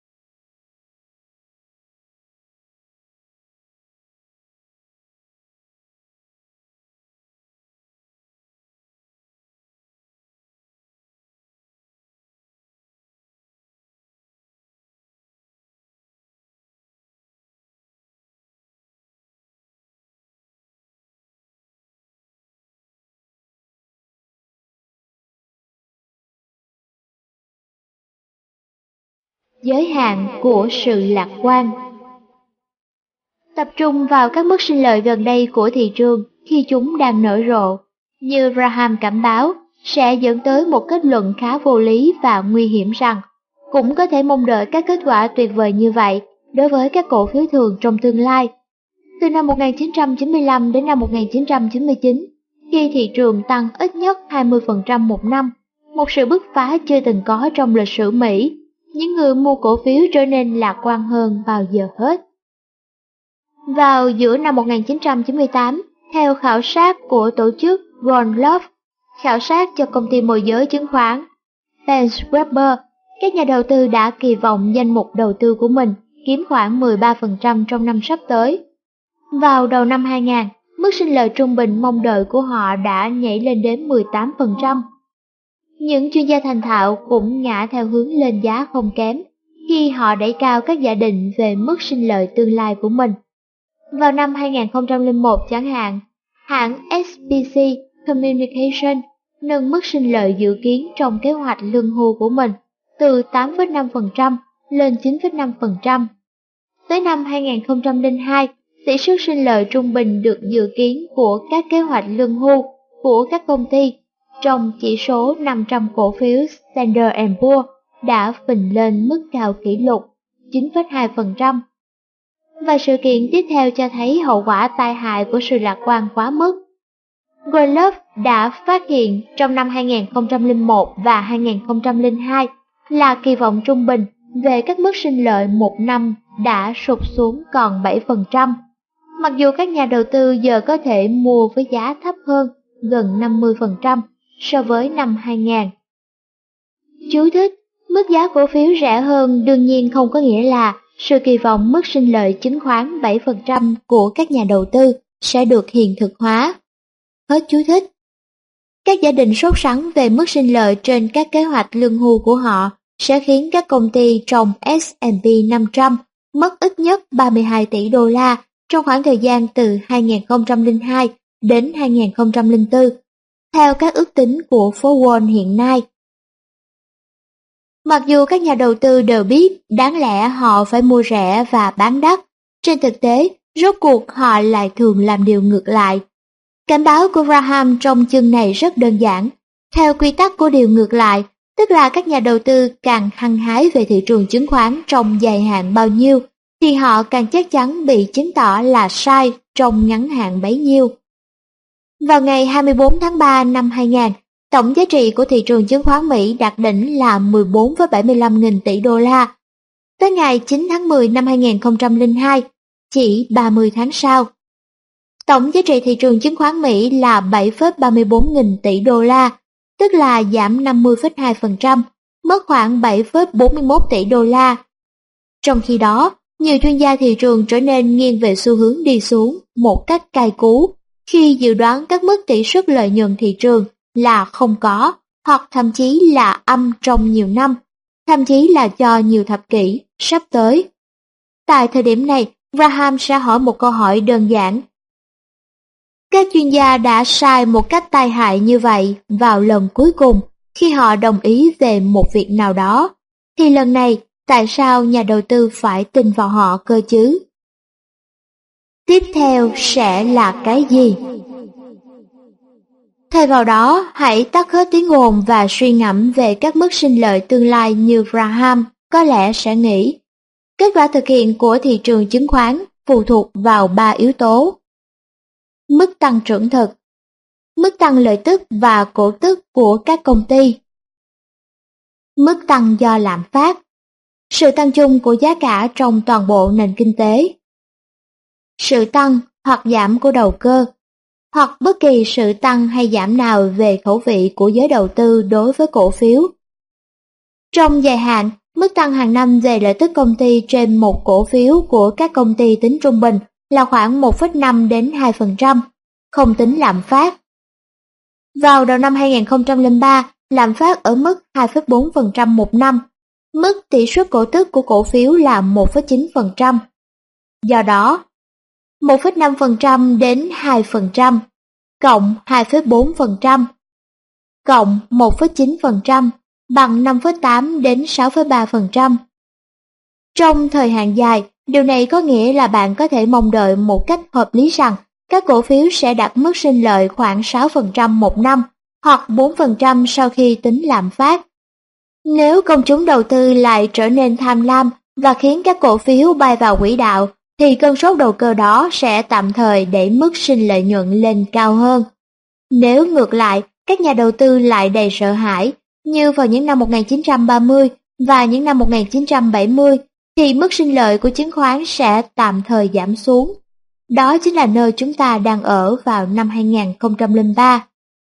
Giới hạn của sự lạc quan. Tập trung vào các mức sinh lợi gần đây của thị trường khi chúng đang nở rộ, như Graham cảnh báo, sẽ dẫn tới một kết luận khá vô lý và nguy hiểm rằng cũng có thể mong đợi các kết quả tuyệt vời như vậy đối với các cổ phiếu thường trong tương lai. Từ năm 1995 đến năm 1999, khi thị trường tăng ít nhất 20% một năm, một sự bứt phá chưa từng có trong lịch sử Mỹ, những người mua cổ phiếu trở nên lạc quan hơn bao giờ hết. Vào giữa năm 1998, theo khảo sát của tổ chức Goldlove, khảo sát cho công ty môi giới chứng khoán Banks Weber, các nhà đầu tư đã kỳ vọng danh mục đầu tư của mình kiếm khoảng 13% trong năm sắp tới. Vào đầu năm 2000, mức sinh lợi trung bình mong đợi của họ đã nhảy lên đến 18%. Những chuyên gia thành thạo cũng ngã theo hướng lên giá không kém khi họ đẩy cao các giả định về mức sinh lợi tương lai của mình. Vào năm 2001 chẳng hạn, hãng SBC Communication nâng mức sinh lợi dự kiến trong kế hoạch lương hưu của mình từ 8,5% lên 9,5%. Tới năm 2002, tỷ suất sinh lợi trung bình được dự kiến của các kế hoạch lương hưu của các công ty trong chỉ số 500 cổ phiếu Standard & Poor's đã phình lên mức cao kỷ lục 9,2%. Và sự kiện tiếp theo cho thấy hậu quả tai hại của sự lạc quan quá mức. Goldlove đã phát hiện trong năm 2001 và 2002 là kỳ vọng trung bình về các mức sinh lợi một năm đã sụt xuống còn 7%, mặc dù các nhà đầu tư giờ có thể mua với giá thấp hơn gần 50% so với năm 2000. Chú thích: mức giá cổ phiếu rẻ hơn đương nhiên không có nghĩa là sự kỳ vọng mức sinh lợi chứng khoán 7% của các nhà đầu tư sẽ được hiện thực hóa. Hết chú thích. Các giả định sốt sắng về mức sinh lợi trên các kế hoạch lương hưu của họ sẽ khiến các công ty trong S&P 500 mất ít nhất 32 tỷ đô la trong khoảng thời gian từ 2002 đến 2004, theo các ước tính của phố Wall hiện nay. Mặc dù các nhà đầu tư đều biết đáng lẽ họ phải mua rẻ và bán đắt, trên thực tế, rốt cuộc họ lại thường làm điều ngược lại. Cảnh báo của Graham trong chương này rất đơn giản. Theo quy tắc của điều ngược lại, tức là các nhà đầu tư càng hăng hái về thị trường chứng khoán trong dài hạn bao nhiêu, thì họ càng chắc chắn bị chứng tỏ là sai trong ngắn hạn bấy nhiêu. Vào ngày 24 tháng 3 năm 2000, tổng giá trị của thị trường chứng khoán Mỹ đạt đỉnh là 14,75 nghìn tỷ đô la. Tới ngày 9 tháng 10 năm 2002, chỉ 30 tháng sau, Tổng giá trị thị trường chứng khoán Mỹ là 7,34 nghìn tỷ đô la, tức là giảm 50,2%, mất khoảng 7,41 tỷ đô la. Trong khi đó, nhiều chuyên gia thị trường trở nên nghiêng về xu hướng đi xuống một cách cay cú khi dự đoán các mức tỷ suất lợi nhuận thị trường là không có hoặc thậm chí là âm trong nhiều năm, thậm chí là cho nhiều thập kỷ sắp tới. Tại thời điểm này, Graham sẽ hỏi một câu hỏi đơn giản. Các chuyên gia đã sai một cách tai hại như vậy vào lần cuối cùng khi họ đồng ý về một việc nào đó, thì lần này tại sao nhà đầu tư phải tin vào họ cơ chứ? Tiếp theo sẽ là cái gì? Thay vào đó, hãy tắt hết tiếng ồn và suy ngẫm về các mức sinh lợi tương lai như Graham có lẽ sẽ nghĩ. Kết quả thực hiện của thị trường chứng khoán phụ thuộc vào 3 yếu tố. Mức tăng trưởng thực, mức tăng lợi tức và cổ tức của các công ty, mức tăng do lạm phát, sự tăng chung của giá cả trong toàn bộ nền kinh tế, sự tăng hoặc giảm của đầu cơ, hoặc bất kỳ sự tăng hay giảm nào về khẩu vị của giới đầu tư đối với cổ phiếu. Trong dài hạn, mức tăng hàng năm về lợi tức công ty trên một cổ phiếu của các công ty tính trung bình là khoảng 1,5 đến 2%, không tính lạm phát. Vào đầu năm 2003, lạm phát ở mức 2,4% một năm, mức tỷ suất cổ tức của cổ phiếu là 1,9%. Do đó, 1,5% đến 2%, cộng 2,4%, cộng 1,9% bằng 5,8 đến 6,3%. Trong thời hạn dài, điều này có nghĩa là bạn có thể mong đợi một cách hợp lý rằng các cổ phiếu sẽ đạt mức sinh lợi khoảng 6% một năm hoặc 4% sau khi tính lạm phát. Nếu công chúng đầu tư lại trở nên tham lam và khiến các cổ phiếu bay vào quỹ đạo, thì cơn sốt đầu cơ đó sẽ tạm thời đẩy mức sinh lợi nhuận lên cao hơn. Nếu ngược lại, các nhà đầu tư lại đầy sợ hãi, như vào những năm 1930 và những năm 1970, thì mức sinh lợi của chứng khoán sẽ tạm thời giảm xuống. Đó chính là nơi chúng ta đang ở vào năm 2003.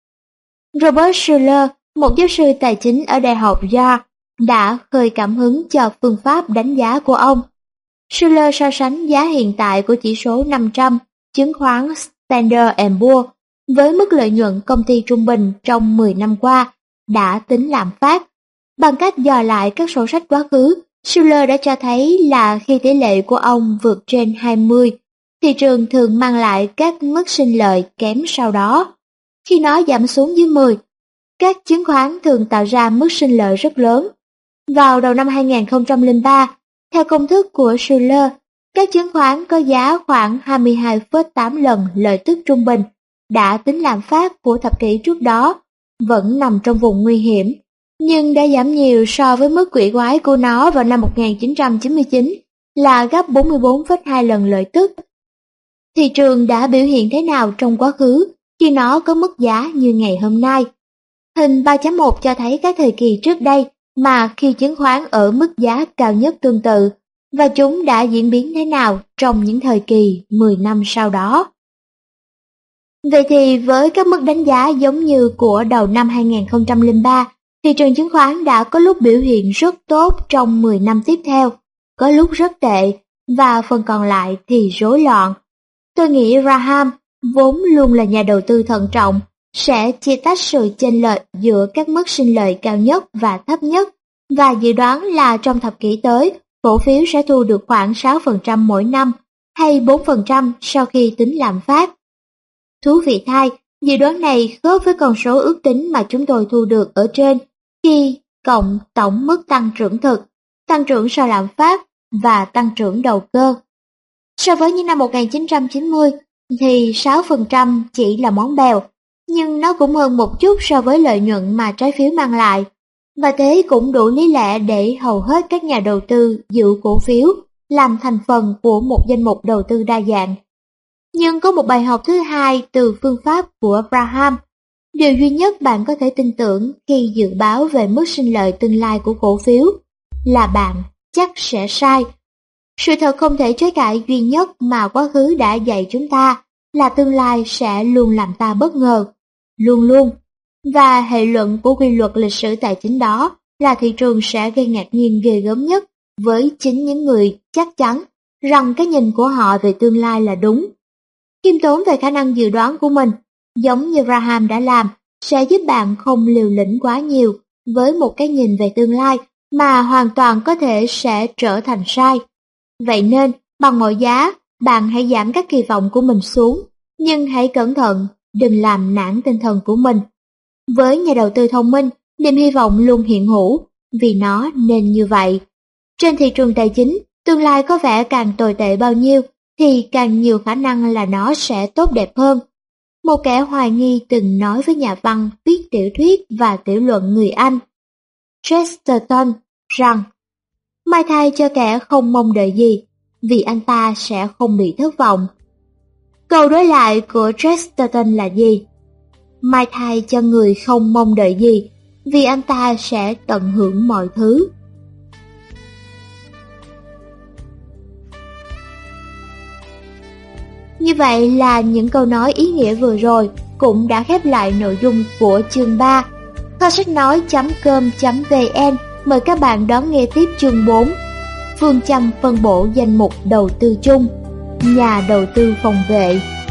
Robert Shiller, một giáo sư tài chính ở Đại học Yale, đã khơi cảm hứng cho phương pháp đánh giá của ông. Shiller so sánh giá hiện tại của chỉ số 500 chứng khoán Standard & Poor's với mức lợi nhuận công ty trung bình trong 10 năm qua đã tính lạm phát. Bằng cách dò lại các sổ sách quá khứ, Shiller đã cho thấy là khi tỷ lệ của ông vượt trên 20, thị trường thường mang lại các mức sinh lợi kém sau đó. Khi nó giảm xuống dưới 10, các chứng khoán thường tạo ra mức sinh lợi rất lớn. Vào đầu năm 2003, theo công thức của Shiller, các chứng khoán có giá khoảng 22,8 lần lợi tức trung bình đã tính lạm phát của thập kỷ trước đó, vẫn nằm trong vùng nguy hiểm, nhưng đã giảm nhiều so với mức quỷ quái của nó vào năm 1999 là gấp 44,2 lần lợi tức. Thị trường đã biểu hiện thế nào trong quá khứ khi nó có mức giá như ngày hôm nay? Hình 3.1 cho thấy các thời kỳ trước đây mà khi chứng khoán ở mức giá cao nhất tương tự, và chúng đã diễn biến thế nào trong những thời kỳ 10 năm sau đó. Vậy thì với các mức đánh giá giống như của đầu năm 2003, thị trường chứng khoán đã có lúc biểu hiện rất tốt trong 10 năm tiếp theo, có lúc rất tệ, và phần còn lại thì rối loạn. Tôi nghĩ Graham, vốn luôn là nhà đầu tư thận trọng, sẽ chia tách sự chênh lệch giữa các mức sinh lợi cao nhất và thấp nhất, và dự đoán là trong thập kỷ tới, cổ phiếu sẽ thu được khoảng 6% mỗi năm, hay 4% sau khi tính lạm phát. Thú vị thay, dự đoán này khớp với con số ước tính mà chúng tôi thu được ở trên, khi cộng tổng mức tăng trưởng thực, tăng trưởng sau lạm phát và tăng trưởng đầu cơ. So với những năm 1990, thì 6% chỉ là món bèo, nhưng nó cũng hơn một chút so với lợi nhuận mà trái phiếu mang lại, và thế cũng đủ lý lẽ để hầu hết các nhà đầu tư giữ cổ phiếu làm thành phần của một danh mục đầu tư đa dạng. Nhưng có một bài học thứ hai từ phương pháp của Graham. Điều duy nhất bạn có thể tin tưởng khi dự báo về mức sinh lợi tương lai của cổ phiếu là bạn chắc sẽ sai. Sự thật không thể chối cãi duy nhất mà quá khứ đã dạy chúng ta là tương lai sẽ luôn làm ta bất ngờ, luôn luôn. Và hệ luận của quy luật lịch sử tài chính đó là thị trường sẽ gây ngạc nhiên ghê gớm nhất với chính những người chắc chắn rằng cái nhìn của họ về tương lai là đúng. Khiêm tốn về khả năng dự đoán của mình, giống như Graham đã làm, sẽ giúp bạn không liều lĩnh quá nhiều với một cái nhìn về tương lai mà hoàn toàn có thể sẽ trở thành sai. Vậy nên, bằng mọi giá, bạn hãy giảm các kỳ vọng của mình xuống, nhưng hãy cẩn thận, đừng làm nản tinh thần của mình. Với nhà đầu tư thông minh, niềm hy vọng luôn hiện hữu, vì nó nên như vậy. Trên thị trường tài chính, tương lai có vẻ càng tồi tệ bao nhiêu, thì càng nhiều khả năng là nó sẽ tốt đẹp hơn. Một kẻ hoài nghi từng nói với nhà văn viết tiểu thuyết và tiểu luận người Anh, Chesterton, rằng mai thay cho kẻ không mong đợi gì, vì anh ta sẽ không bị thất vọng. Câu đối lại của Chesterton là gì? Mai thay cho người không mong đợi gì, vì anh ta sẽ tận hưởng mọi thứ. Như vậy là những câu nói ý nghĩa vừa rồi cũng đã khép lại nội dung của chương 3. Kho sách nói.com.vn mời các bạn đón nghe tiếp chương 4. Phương châm phân bổ danh mục đầu tư chung, nhà đầu tư phòng vệ.